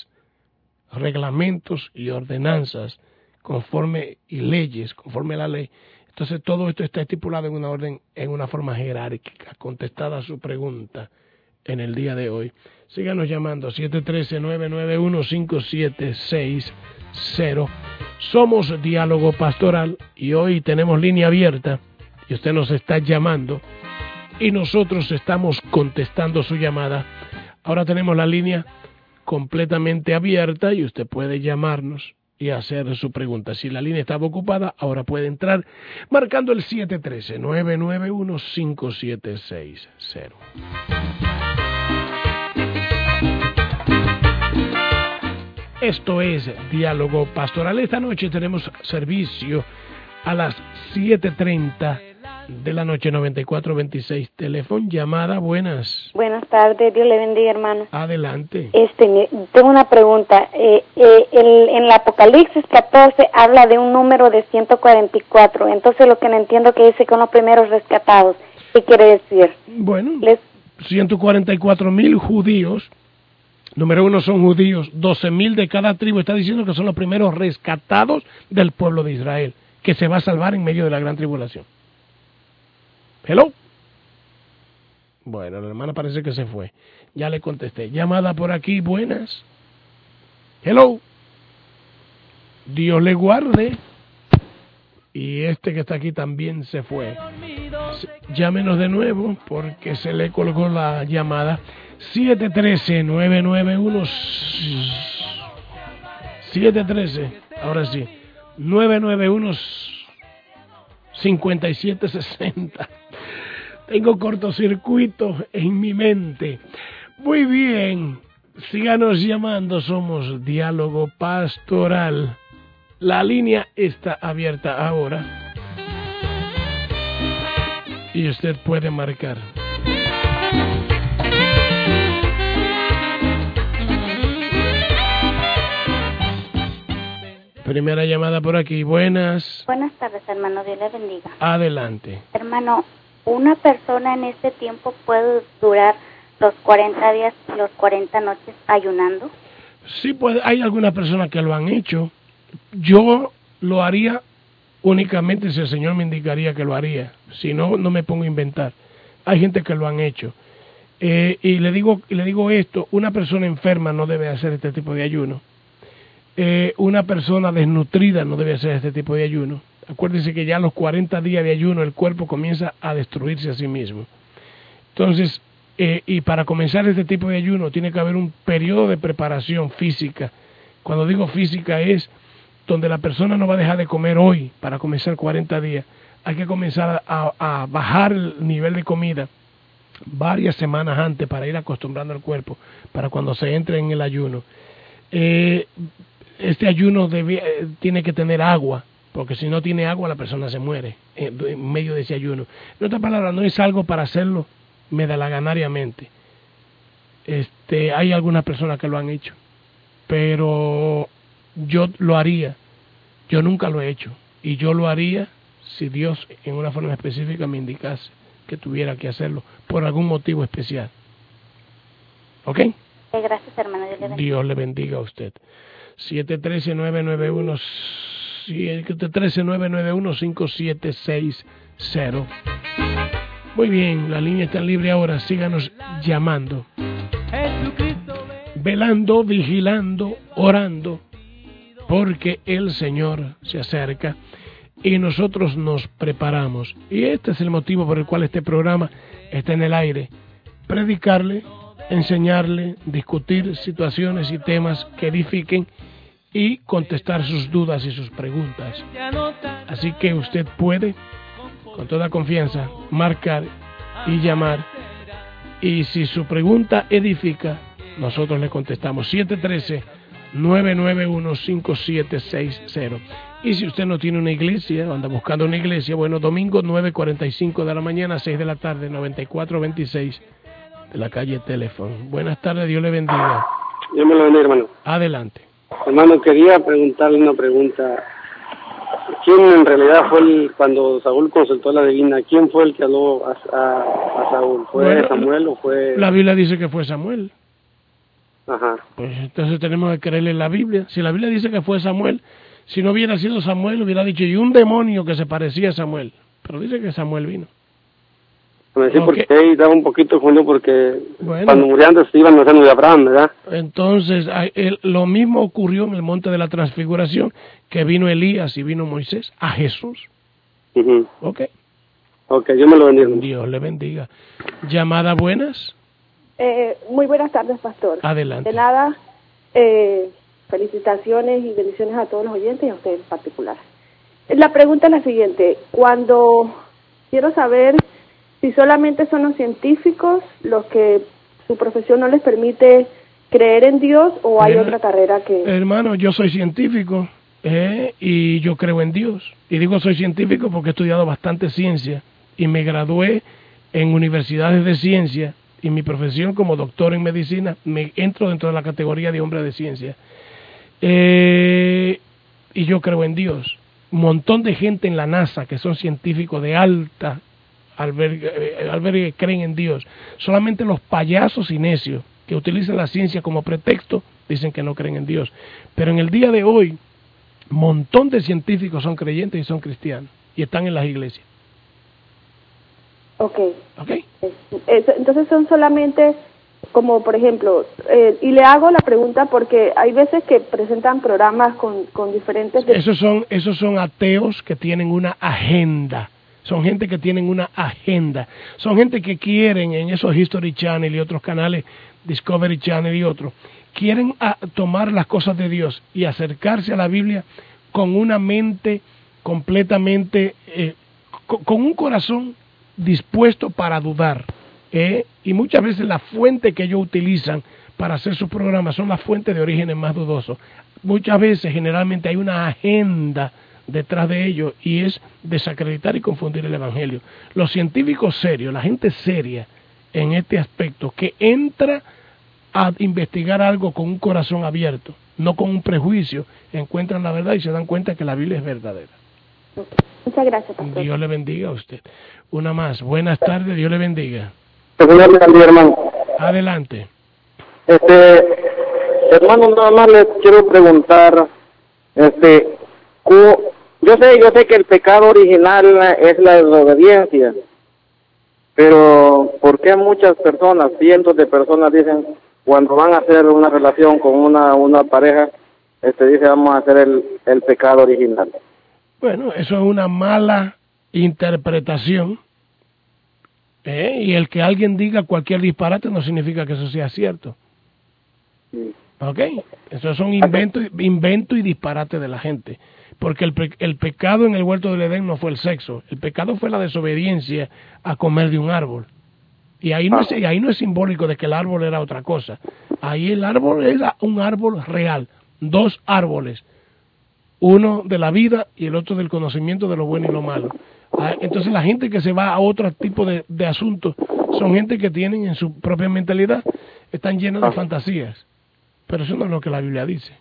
reglamentos y ordenanzas conforme y leyes conforme a la ley. Entonces todo esto está estipulado en una orden, en una forma jerárquica, contestada a su pregunta en el día de hoy. Síganos llamando siete uno tres, nueve nueve uno, cinco siete seis cero. Somos Diálogo Pastoral y hoy tenemos línea abierta y usted nos está llamando y nosotros estamos contestando su llamada. Ahora tenemos la línea completamente abierta y usted puede llamarnos y hacer su pregunta. Si la línea estaba ocupada, ahora puede entrar marcando el siete uno tres, nueve nueve uno, cinco siete seis cero. Esto es Diálogo Pastoral. Esta noche tenemos servicio a las siete treinta de la noche, noventa y cuatro veintiséis. Teléfono, llamada, buenas. Buenas tardes, Dios le bendiga, hermano. Adelante. Este, tengo una pregunta. Eh, eh, el, en el Apocalipsis catorce habla de un número de ciento cuarenta y cuatro. Entonces lo que no entiendo que dice que son los primeros rescatados. ¿Qué quiere decir? Bueno, Les... ciento cuarenta y cuatro mil judíos. Número uno son judíos. doce mil de cada tribu. Está diciendo que son los primeros rescatados del pueblo de Israel, que se va a salvar en medio de la gran tribulación. Hello. Bueno, la hermana parece que se fue. Ya le contesté. Llamada por aquí, buenas. Hello. Dios le guarde. Y este que está aquí también se fue. Llámenos de nuevo porque se le colgó la llamada. siete uno tres, nueve nueve uno siete uno tres, ahora sí. nueve nueve uno cinco siete seis cero. Tengo cortocircuito en mi mente. Muy bien, síganos llamando, somos Diálogo Pastoral. La línea está abierta ahora y usted puede marcar. Primera llamada por aquí, buenas. Buenas tardes, hermano, Dios le bendiga. Adelante. Hermano, ¿una persona en este tiempo puede durar los cuarenta días y los cuarenta noches ayunando? Sí, puede, hay algunas personas que lo han hecho. Yo lo haría únicamente si el Señor me indicaría que lo haría. Si no, no me pongo a inventar. Hay gente que lo han hecho. Eh, y le digo, le digo esto, una persona enferma no debe hacer este tipo de ayuno. Eh, una persona desnutrida no debe hacer este tipo de ayuno. Acuérdense que ya a los cuarenta días de ayuno el cuerpo comienza a destruirse a sí mismo. Entonces, eh, y para comenzar este tipo de ayuno tiene que haber un periodo de preparación física. Cuando digo física es donde la persona no va a dejar de comer hoy para comenzar cuarenta días. Hay que comenzar a, a bajar el nivel de comida varias semanas antes para ir acostumbrando al cuerpo para cuando se entre en el ayuno. Eh, este ayuno debe, eh, tiene que tener agua, porque si no tiene agua la persona se muere en, en medio de ese ayuno. En otras palabras, no es algo para hacerlo medalaganariamente. Este, hay algunas personas que lo han hecho, pero yo lo haría. Yo nunca lo he hecho y yo lo haría si Dios en una forma específica me indicase que tuviera que hacerlo por algún motivo especial. ¿Ok? Gracias, hermano. Dios le bendiga. Dios le bendiga a usted. siete uno tres, nueve nueve uno, siete uno tres, nueve nueve uno, cinco siete seis cero. Muy bien, la línea está libre ahora. Síganos llamando. Velando, vigilando, orando, porque el Señor se acerca y nosotros nos preparamos. Y este es el motivo por el cual este programa está en el aire. Predicarle, enseñarle, discutir situaciones y temas que edifiquen y contestar sus dudas y sus preguntas. Así que usted puede, con toda confianza, marcar y llamar. Y si su pregunta edifica, nosotros le contestamos. siete uno tres, nueve nueve uno, cinco siete seis cero. Y si usted no tiene una iglesia o anda buscando una iglesia, bueno, domingo nueve cuarenta y cinco de la mañana, seis de la tarde, noventa y cuatro veintiséis de la calle Teléfono. Buenas tardes, Dios le bendiga. Dios me lo bendiga, hermano. Adelante. Hermano, quería preguntarle una pregunta. ¿Quién en realidad fue el, cuando Saúl consultó a la divina, quién fue el que habló a, a, a Saúl? ¿Fue bueno, Samuel o fue...? La Biblia dice que fue Samuel. Ajá. Pues entonces tenemos que creerle en la Biblia. Si la Biblia dice que fue Samuel, si no hubiera sido Samuel, hubiera dicho, y un demonio que se parecía a Samuel. Pero dice que Samuel vino. Me decía porque ahí estaba un poquito junio porque bueno, cuando murieron antes iban los años de Abraham, ¿verdad? Entonces, el, lo mismo ocurrió en el monte de la transfiguración, que vino Elías y vino Moisés a Jesús. Uh-huh. Ok. Ok, Dios me lo bendiga. Dios le bendiga. ¿Llamada buenas? Eh, muy buenas tardes, pastor. Adelante. De nada, eh, felicitaciones y bendiciones a todos los oyentes y a usted en particular. La pregunta es la siguiente. Cuando quiero saber si solamente son los científicos los que su profesión no les permite creer en Dios o hay Her- otra carrera que... Hermano, yo soy científico eh, y yo creo en Dios. Y digo soy científico porque he estudiado bastante ciencia y me gradué en universidades de ciencia y mi profesión como doctor en medicina me entro dentro de la categoría de hombre de ciencia. Eh, y yo creo en Dios. Un montón de gente en la NASA que son científicos de alta albergue, albergue creen en Dios. Solamente los payasos y necios que utilizan la ciencia como pretexto dicen que no creen en Dios. Pero en el día de hoy, un montón de científicos son creyentes y son cristianos y están en las iglesias. Ok. Okay. Entonces son solamente, como por ejemplo, eh, y le hago la pregunta porque hay veces que presentan programas con, con diferentes... De... Esos son, esos son ateos que tienen una agenda. Son gente que tienen una agenda. Son gente que quieren en esos History Channel y otros canales, Discovery Channel y otros, quieren a, tomar las cosas de Dios y acercarse a la Biblia con una mente completamente, eh, con, con un corazón dispuesto para dudar. Eh, y muchas veces la fuente que ellos utilizan para hacer sus programas son las fuentes de orígenes más dudosos. Muchas veces, generalmente, hay una agenda detrás de ellos y es desacreditar y confundir el Evangelio. Los científicos serios, la gente seria en este aspecto, que entra a investigar algo con un corazón abierto, no con un prejuicio, encuentran la verdad y se dan cuenta que la Biblia es verdadera. Muchas gracias, pastor. Dios le bendiga a usted. Una más. Buenas tardes, Dios le bendiga. Hermano. Adelante. Este, hermano, nada más le quiero preguntar, este, yo sé, yo sé que el pecado original es la desobediencia, pero ¿por qué muchas personas, cientos de personas dicen, cuando van a hacer una relación con una, una pareja, este, dice vamos a hacer el, el pecado original? Bueno, eso es una mala interpretación. ¿Eh? Y el que alguien diga cualquier disparate no significa que eso sea cierto. ¿Ok? Esos son inventos invento y disparate de la gente. Porque el, pe el pecado en el huerto del Edén no fue el sexo. El pecado fue la desobediencia a comer de un árbol. Y ahí no es, y ahí no es simbólico de que el árbol era otra cosa. Ahí el árbol era un árbol real. Dos árboles. Uno de la vida y el otro del conocimiento de lo bueno y lo malo. Entonces la gente que se va a otro tipo de, de asuntos son gente que tienen en su propia mentalidad, están llenos de fantasías, pero eso no es lo que la Biblia dice.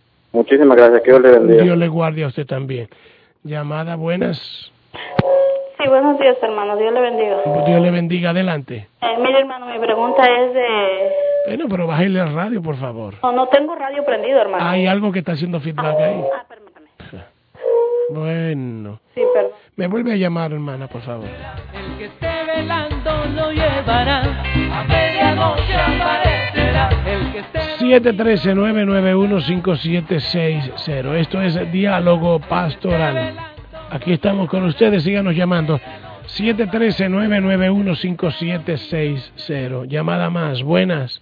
Muchísimas gracias, que Dios le bendiga. Dios le guarde a usted también. Llamada buenas. Sí, buenos días, hermano. Dios le bendiga. Dios le bendiga. Adelante. Eh, mire, hermano, mi pregunta es de... Bueno, pero bájale la radio, por favor. No, no tengo radio prendido, hermano. Hay algo que está haciendo feedback ahí. Ah, permítame. Bueno. Sí, perdón. Me vuelve a llamar, hermana, por favor. El que esté velando lo llevará, a medianoche aparecerá. El que esté... siete uno tres, nueve nueve uno, cinco siete seis cero. Esto es Diálogo Pastoral. Aquí estamos con ustedes, síganos llamando. siete uno tres, nueve nueve uno, cinco siete seis cero. Llamada más, buenas.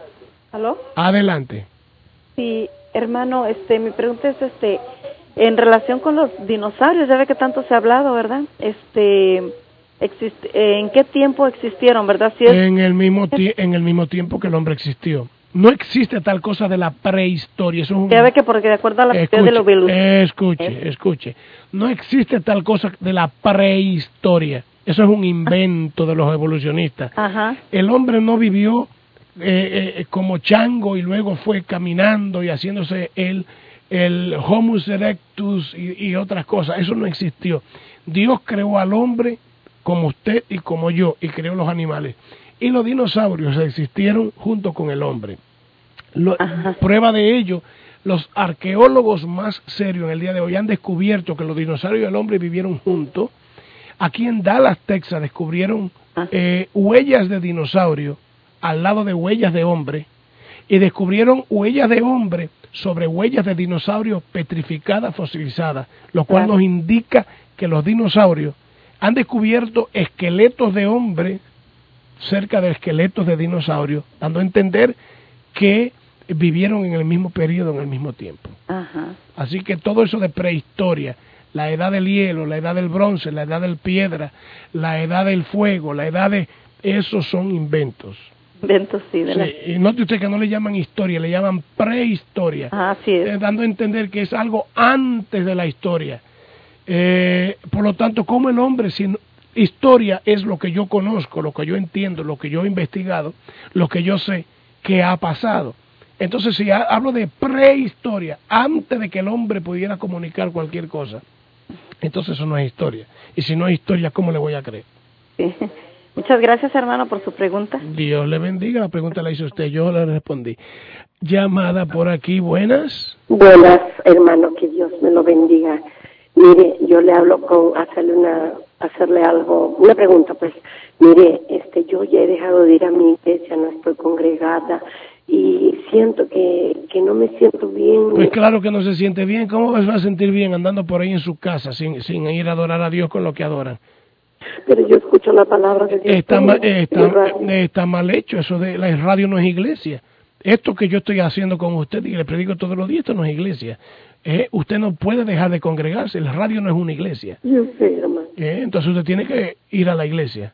¿Aló? Adelante. Sí, hermano, este, mi pregunta es, este, en relación con los dinosaurios, ya ve que tanto se ha hablado, ¿verdad? Este, existe, ¿en qué tiempo existieron, verdad? Si es... En el mismo ti- en el mismo tiempo que el hombre existió. No existe tal cosa de la prehistoria. Eso es un... Ya ve que porque de acuerdo a la teoría de la evolución... Escuche, escuche. No existe tal cosa de la prehistoria. Eso es un invento de los evolucionistas. Ajá. El hombre no vivió eh, eh, como chango y luego fue caminando y haciéndose el, el Homo erectus y, y otras cosas. Eso no existió. Dios creó al hombre como usted y como yo y creó los animales. Y los dinosaurios existieron junto con el hombre. Lo, prueba de ello, los arqueólogos más serios en el día de hoy han descubierto que los dinosaurios y el hombre vivieron juntos. Aquí en Dallas, Texas, descubrieron eh, huellas de dinosaurio al lado de huellas de hombre y descubrieron huellas de hombre sobre huellas de dinosaurios petrificadas, fosilizadas, lo cual nos indica que los dinosaurios han descubierto esqueletos de hombre cerca de esqueletos de dinosaurios, dando a entender que vivieron en el mismo periodo, en el mismo tiempo. Ajá. Así que todo eso de prehistoria, la edad del hielo, la edad del bronce, la edad del piedra, la edad del fuego, la edad de... esos son inventos. Inventos, sí. De sí la... Y note usted que no le llaman historia, le llaman prehistoria. Ah, sí es. Eh, dando a entender que es algo antes de la historia. Eh, por lo tanto, como el hombre, si no, historia es lo que yo conozco, lo que yo entiendo, lo que yo he investigado, lo que yo sé que ha pasado. Entonces, si ha, hablo de prehistoria, antes de que el hombre pudiera comunicar cualquier cosa, entonces eso no es historia. Y si no es historia, ¿cómo le voy a creer? Sí. Muchas gracias, hermano, por su pregunta. Dios le bendiga. La pregunta la hizo usted, yo le respondí. Llamada por aquí, buenas. Buenas, hermano, que Dios me lo bendiga. Mire, yo le hablo con hacerle una hacerle algo, una pregunta, pues. Mire, este, yo ya he dejado de ir a mi iglesia, no estoy congregada y siento que, que no me siento bien. Pues claro que no se siente bien. ¿Cómo se va a sentir bien andando por ahí en su casa sin, sin ir a adorar a Dios con lo que adoran? Pero yo escucho la palabra de Dios. Está mal, está, está mal hecho. Eso de la radio no es iglesia. Esto que yo estoy haciendo con usted y le predico todos los días, esto no es iglesia. Eh, usted no puede dejar de congregarse. La radio no es una iglesia. Yo sé, hermano. Eh, entonces usted tiene que ir a la iglesia.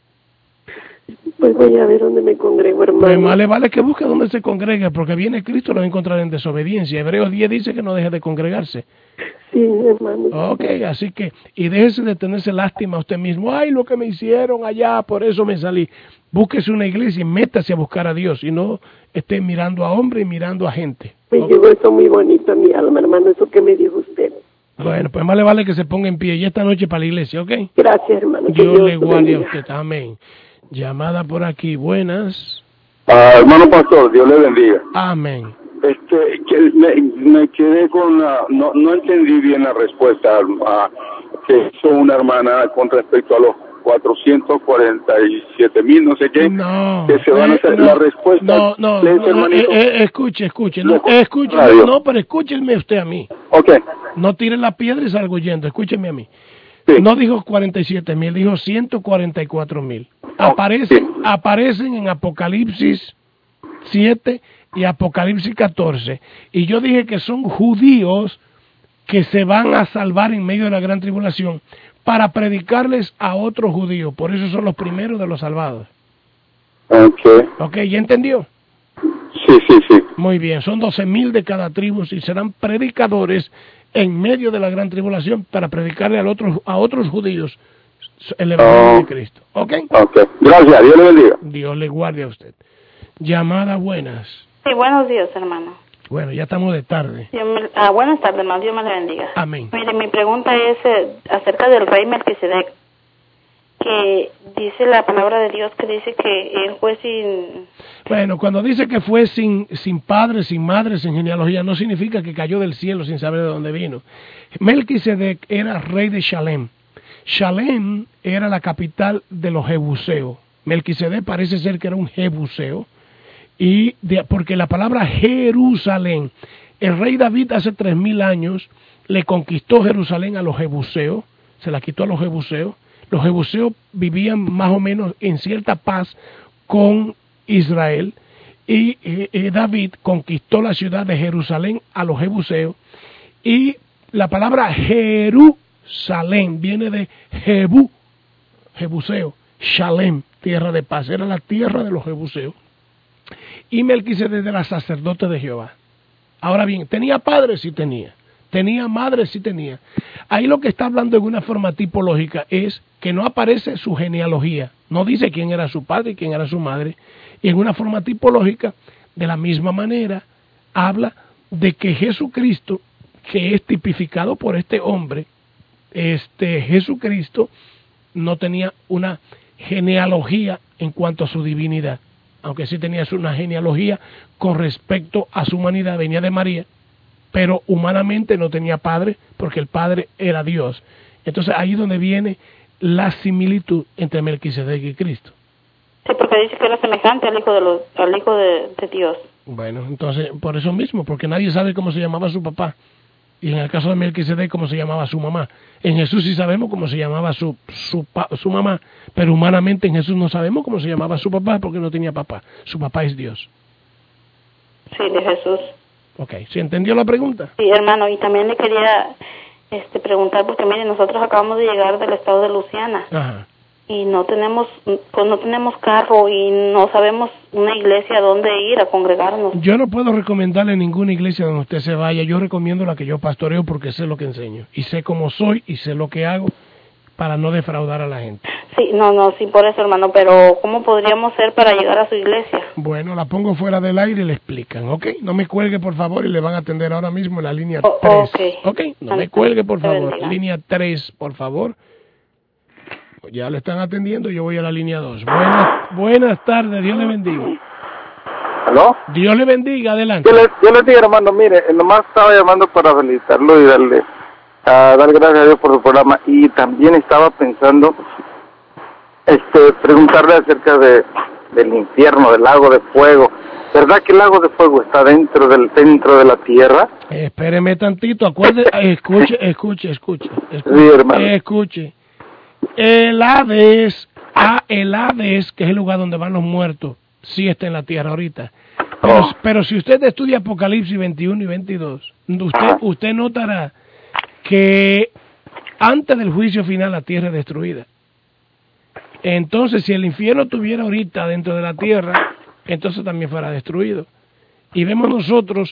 Pues voy a ver dónde me congrego, hermano. Pues más le vale que busque dónde se congregue, porque viene Cristo, lo va a encontrar en desobediencia. Hebreos diez dice que no deje de congregarse. Sí, hermano. Ok, así que, y déjese de tenerse lástima a usted mismo. Ay, lo que me hicieron allá, por eso me salí. Búsquese una iglesia y métase a buscar a Dios, y no esté mirando a hombre y mirando a gente. Me Okay. llegó eso muy bonito a mi alma, hermano, eso que me dijo usted. Bueno, pues más le vale que se ponga en pie y esta noche para la iglesia, ¿ok? Gracias, hermano. Dios, Dios le guarde a bendiga. usted, amén. Llamada por aquí, buenas. Ah, hermano pastor, Dios le bendiga. Amén. Este, que me, me quedé con la, no, no entendí bien la respuesta a, que hizo una hermana con respecto a los cuatrocientos cuarenta y siete mil, no sé qué, no, que se van a hacer no, la respuesta. No, no, ¿Le no eh, eh, escuche, escuche, no, escuche, radio. no, pero escúcheme usted a mí. Ok. No tire la piedra y salga huyendo, escúcheme a mí. Sí. No dijo cuarenta y siete mil, dijo ciento cuarenta y cuatro mil. Aparecen, sí. aparecen en Apocalipsis siete y Apocalipsis catorce. Y yo dije que son judíos que se van a salvar en medio de la gran tribulación para predicarles a otros judíos. Por eso son los primeros de los salvados. Ok. Ok, ¿ya entendió? Sí, sí, sí. Muy bien, son doce mil de cada tribu y serán predicadores en medio de la gran tribulación para predicarle a otros, a otros judíos el evangelio oh. de Cristo. ¿Ok? Ok. Gracias, Dios le bendiga. Dios le guarde a usted. Llamada buenas. Sí, buenos días, hermano. Bueno, ya estamos de tarde. Dios me, ah, buenas tardes, hermano. Dios me le bendiga. Amén. Mire, mi pregunta es eh, acerca del rey Melquisedec. que dice la palabra de Dios que dice que él fue sin... Bueno, cuando dice que fue sin, sin padre, sin madre, sin genealogía, no significa que cayó del cielo sin saber de dónde vino. Melquisedec era rey de Shalem. Shalem era la capital de los jebuseos. Melquisedec parece ser que era un jebuseo, y de, porque la palabra Jerusalén, el rey David hace tres mil años le conquistó Jerusalén a los jebuseos, se la quitó a los jebuseos. Los jebuseos vivían más o menos en cierta paz con Israel, y eh, eh, David conquistó la ciudad de Jerusalén a los jebuseos, y la palabra Jerusalén viene de Jebú, jebuseo, Shalem, tierra de paz, era la tierra de los jebuseos, y Melquisedec era sacerdote de Jehová. Ahora bien, ¿tenía padre? Sí tenía. ¿Tenía madre? Sí tenía. Ahí lo que está hablando en una forma tipológica es que no aparece su genealogía, no dice quién era su padre y quién era su madre, y en una forma tipológica, de la misma manera, habla de que Jesucristo, que es tipificado por este hombre, este Jesucristo no tenía una genealogía en cuanto a su divinidad, aunque sí tenía una genealogía con respecto a su humanidad, venía de María, pero humanamente no tenía padre, porque el padre era Dios. Entonces ahí es donde viene la similitud entre Melquisedec y Cristo. Sí, porque dice que era semejante al hijo de los, al hijo de, de Dios. Bueno, entonces por eso mismo, porque nadie sabe cómo se llamaba su papá, y en el caso de Melquisedec cómo se llamaba su mamá. En Jesús sí sabemos cómo se llamaba su, su, su mamá, pero humanamente en Jesús no sabemos cómo se llamaba su papá, porque no tenía papá. Su papá es Dios. Sí, de Jesús. Ok, ¿se entendió la pregunta? Sí, hermano, y también le quería este, preguntar, porque mire, nosotros acabamos de llegar del estado de Luisiana. Ajá. Y no tenemos, pues no tenemos carro y no sabemos una iglesia a dónde ir a congregarnos. Yo no puedo recomendarle ninguna iglesia donde usted se vaya. Yo recomiendo la que yo pastoreo porque sé lo que enseño. Y sé cómo soy y sé lo que hago para no defraudar a la gente. Sí, no, no, sí, por eso, hermano. Pero ¿cómo podríamos ser para llegar a su iglesia? Bueno, la pongo fuera del aire y le explican, ¿ok? No me cuelgue, por favor, y le van a atender ahora mismo en la línea oh, tres. Okay. ¿Ok? No me cuelgue, por favor. Línea tres, por favor. Ya le están atendiendo, yo voy a la línea dos. Buenas, buenas tardes, Dios le bendiga. ¿Aló? Dios le bendiga, adelante. Yo le, yo le digo, hermano, mire, nomás estaba llamando para felicitarlo y darle, a dar gracias a Dios por su programa, y también estaba pensando, este, preguntarle acerca de del infierno, del lago de fuego. ¿Verdad que el lago de fuego está dentro del centro de la tierra? Eh, espéreme tantito, acuérdese, escuche, escuche, escuche, escuche, sí, hermano. escuche. El Hades, ah, el Hades, que es el lugar donde van los muertos, sí está en la tierra ahorita. Pero, oh. pero si usted estudia Apocalipsis veintiuno y veintidós, usted, usted notará que antes del juicio final la tierra es destruida. Entonces, si el infierno estuviera ahorita dentro de la tierra, entonces también fuera destruido. Y vemos nosotros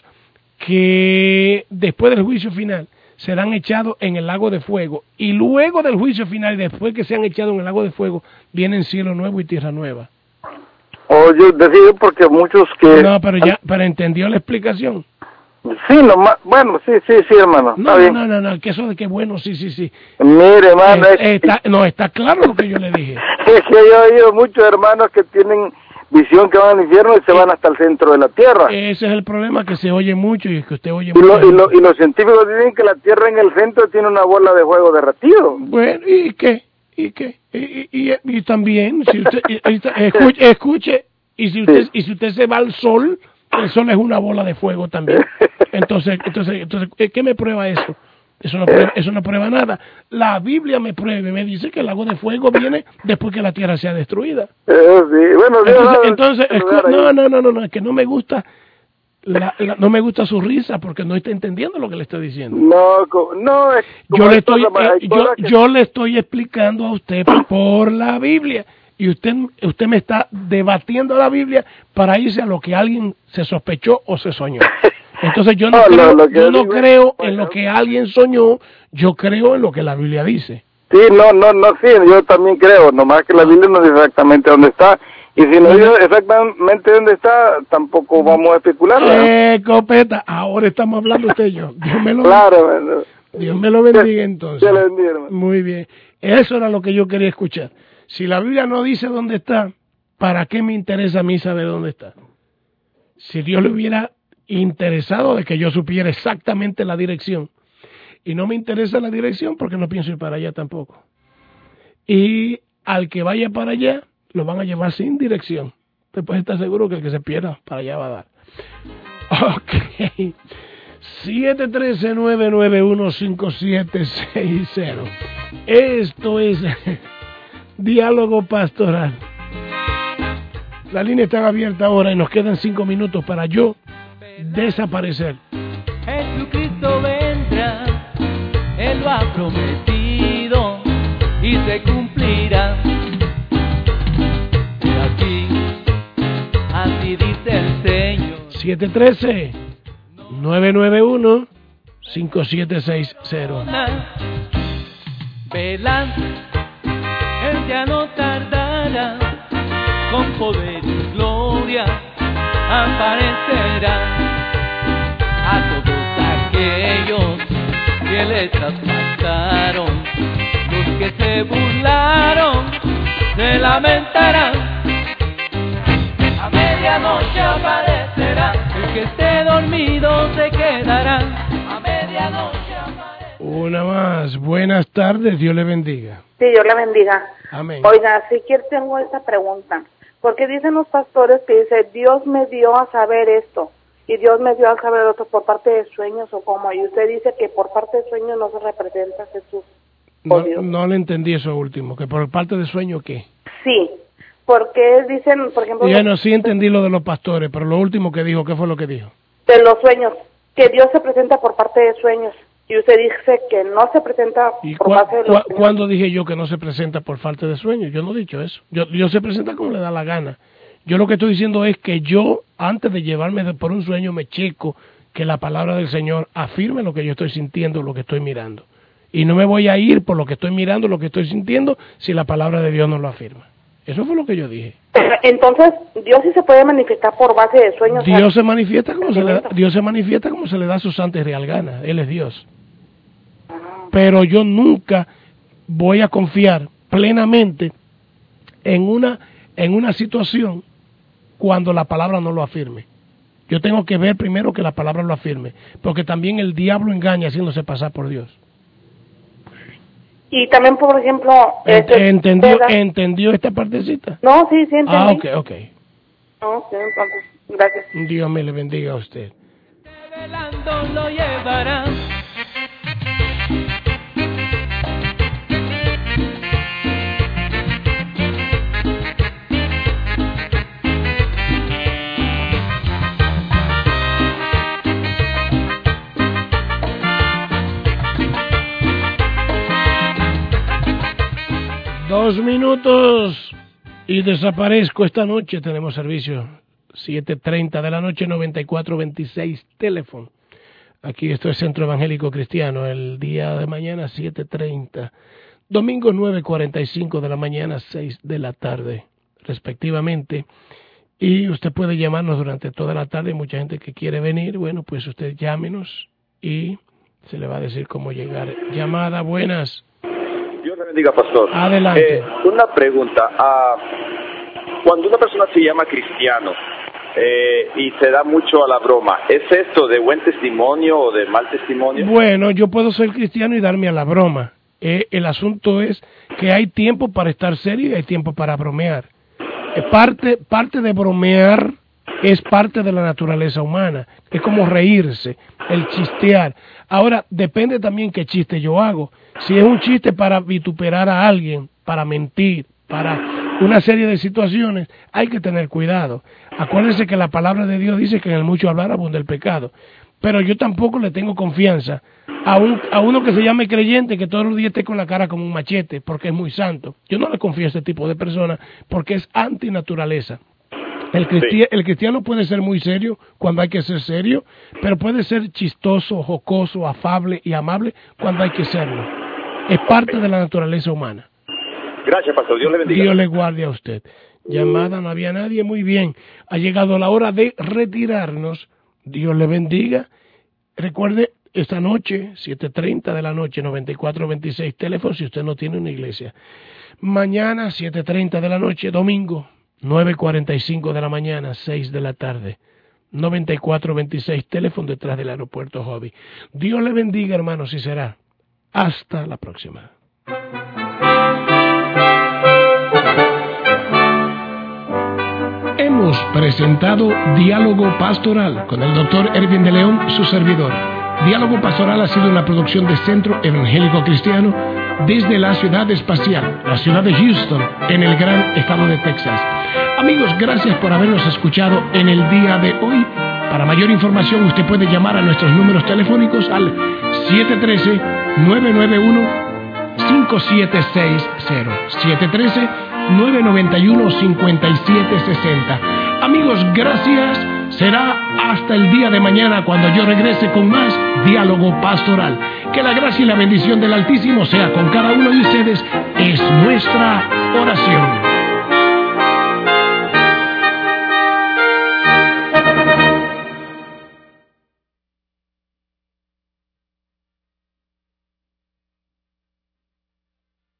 que después del juicio final serán echados en el lago de fuego, y luego del juicio final, después que sean echados en el lago de fuego, vienen cielo nuevo y tierra nueva. O yo decía porque muchos que... No, pero ya, pero entendió la explicación. Sí, nomás, bueno, sí, sí, sí, hermano. No, no, no, no, no, que eso de que bueno, sí, sí, sí. Mire, hermano... Es, está, no, está claro lo que yo le dije. Es que yo he oído muchos hermanos que tienen visión que van al infierno y se van hasta el centro de la tierra. Ese es el problema, que se oye mucho y que usted oye y mucho. Lo, y, lo, y los científicos dicen que la tierra en el centro tiene una bola de fuego derretido. Bueno, ¿y qué? ¿Y qué? Y, y, y, y también, si usted y, y, escuche, escuche, y si usted sí. y si usted se va al sol, el sol es una bola de fuego también. Entonces, entonces, entonces, ¿qué me prueba eso? Eso no prueba, eso no prueba nada. La Biblia me prueba y me dice que el lago de fuego viene después que la tierra sea destruida. Eh, sí. Bueno, entonces, entonces escu- no, no, no, no, no, es que no me gusta, la, la, no me gusta su risa porque no está entendiendo lo que le estoy diciendo. No, no, es yo le estoy, eh, yo, que... yo le estoy explicando a usted por la Biblia. Y usted usted me está debatiendo la Biblia para irse a lo que alguien se sospechó o se soñó. Entonces yo no, no creo, lo, lo yo no creo bueno. en lo que alguien soñó, yo creo en lo que la Biblia dice. Sí, no, no, no, sí, yo también creo, nomás que la Biblia no dice exactamente dónde está. Y si no dice exactamente dónde está, tampoco vamos a especular. Eh, copeta, ahora estamos hablando usted y yo. Dios me lo, claro, bueno. Dios me lo bendiga entonces. Dios le bendiga, hermano. Muy bien, eso era lo que yo quería escuchar. Si la Biblia no dice dónde está, ¿para qué me interesa a mí saber dónde está? Si Dios le hubiera interesado de que yo supiera exactamente la dirección, y no me interesa la dirección porque no pienso ir para allá tampoco. Y al que vaya para allá, lo van a llevar sin dirección. Usted puede estar seguro que el que se pierda para allá va a dar. Ok. siete uno tres, nueve nueve uno, cinco siete seis cero. Esto es Diálogo Pastoral. La línea está abierta ahora y nos quedan cinco minutos para yo desaparecer. Jesucristo vendrá, Él lo ha prometido y se cumplirá. Y aquí, así dice el Señor. siete uno tres, nueve nueve uno, cinco siete seis cero. Velan, Él ya no tardará, con poder y gloria aparecerá a todos aquellos que le traspasaron, los que se burlaron se lamentarán. A medianoche aparecerá, el que esté dormido se quedará. A medianoche aparecerá. Una más. Buenas tardes, Dios le bendiga. Sí, Dios le bendiga. Amén. Oiga, si quiero tengo esta pregunta. Porque dicen los pastores que dice, Dios me dio a saber esto, y Dios me dio a saber otro por parte de sueños, o como, y usted dice que por parte de sueños no se representa a Jesús. No, no le entendí eso último, que por parte de sueño, ¿qué? Sí, porque dicen, por ejemplo... Ya no, sí entendí lo de los pastores, pero lo último que dijo, ¿qué fue lo que dijo? De los sueños, que Dios se presenta por parte de sueños, y usted dice que no se presenta por parte de los sueños. ¿Cuándo dije yo que no se presenta por falta de sueño? Yo no he dicho eso. Yo, Dios se presenta como le da la gana. Yo lo que estoy diciendo es que yo, antes de llevarme de por un sueño, me checo que la palabra del Señor afirme lo que yo estoy sintiendo, lo que estoy mirando. Y no me voy a ir por lo que estoy mirando, lo que estoy sintiendo, si la palabra de Dios no lo afirma. Eso fue lo que yo dije. Pero, entonces, Dios sí se puede manifestar por base de sueños. Dios se manifiesta como se le da, Dios se manifiesta como se le da a su santa y real gana. Él es Dios. Pero yo nunca voy a confiar plenamente en una en una situación cuando la palabra no lo afirme. Yo tengo que ver primero que la palabra lo afirme, porque también el diablo engaña haciéndose pasar por Dios. Y también, por ejemplo... Este, ¿Entendió, ¿Entendió esta partecita? No, sí, sí entendí. Ah, ok, ok. No, sí, entonces, gracias. Dios me le bendiga a usted. Velando lo llevará. Dos minutos y desaparezco esta noche. Tenemos servicio siete treinta de la noche, noventa y cuatro veintiséis, teléfono. Aquí esto es Centro Evangélico Cristiano. El día de mañana, siete treinta. Domingo, nueve cuarenta y cinco de la mañana, seis de la tarde, respectivamente. Y usted puede llamarnos durante toda la tarde. Hay mucha gente que quiere venir. Bueno, pues usted llámenos y se le va a decir cómo llegar. Llamada, buenas. Dios le bendiga, pastor. Adelante. Eh, una pregunta. Uh, cuando una persona se llama cristiano eh, y se da mucho a la broma, ¿es esto de buen testimonio o de mal testimonio? Bueno, yo puedo ser cristiano y darme a la broma. Eh, el asunto es que hay tiempo para estar serio y hay tiempo para bromear. Eh, parte, parte de bromear es parte de la naturaleza humana. Es como reírse, el chistear. Ahora, depende también qué chiste yo hago. Si es un chiste para vituperar a alguien, para mentir, para una serie de situaciones, hay que tener cuidado. Acuérdense que la palabra de Dios dice que en el mucho hablar abunda el pecado. Pero yo tampoco le tengo confianza a, un, a uno que se llame creyente, que todos los días esté con la cara como un machete, porque es muy santo. Yo no le confío a ese tipo de persona, porque es antinaturaleza. El cristiano, el cristiano puede ser muy serio cuando hay que ser serio, pero puede ser chistoso, jocoso, afable y amable cuando hay que serlo. Es parte de la naturaleza humana. Gracias, pastor. Dios le bendiga. Dios le guarde a usted. Llamada, no había nadie. Muy bien. Ha llegado la hora de retirarnos. Dios le bendiga. Recuerde, esta noche, siete treinta de la noche, noventa y cuatro veintiséis, teléfono si usted no tiene una iglesia. Mañana, siete treinta de la noche, domingo, nueve cuarenta y cinco de la mañana, seis de la tarde, noventa y cuatro veintiséis, teléfono detrás del aeropuerto Hobby. Dios le bendiga, hermanos, y será. Hasta la próxima. Hemos presentado Diálogo Pastoral con el doctor Erwin de León, su servidor. Diálogo Pastoral ha sido una producción de Centro Evangélico Cristiano desde la ciudad espacial, la ciudad de Houston, en el gran estado de Texas. Amigos, gracias por habernos escuchado en el día de hoy. Para mayor información, usted puede llamar a nuestros números telefónicos al siete uno tres, nueve nueve uno, cinco siete seis cero, siete uno tres, nueve nueve uno, cinco siete seis cero. Amigos, gracias. Será hasta el día de mañana cuando yo regrese con más Diálogo Pastoral. Que la gracia y la bendición del Altísimo sea con cada uno de ustedes. Es nuestra oración.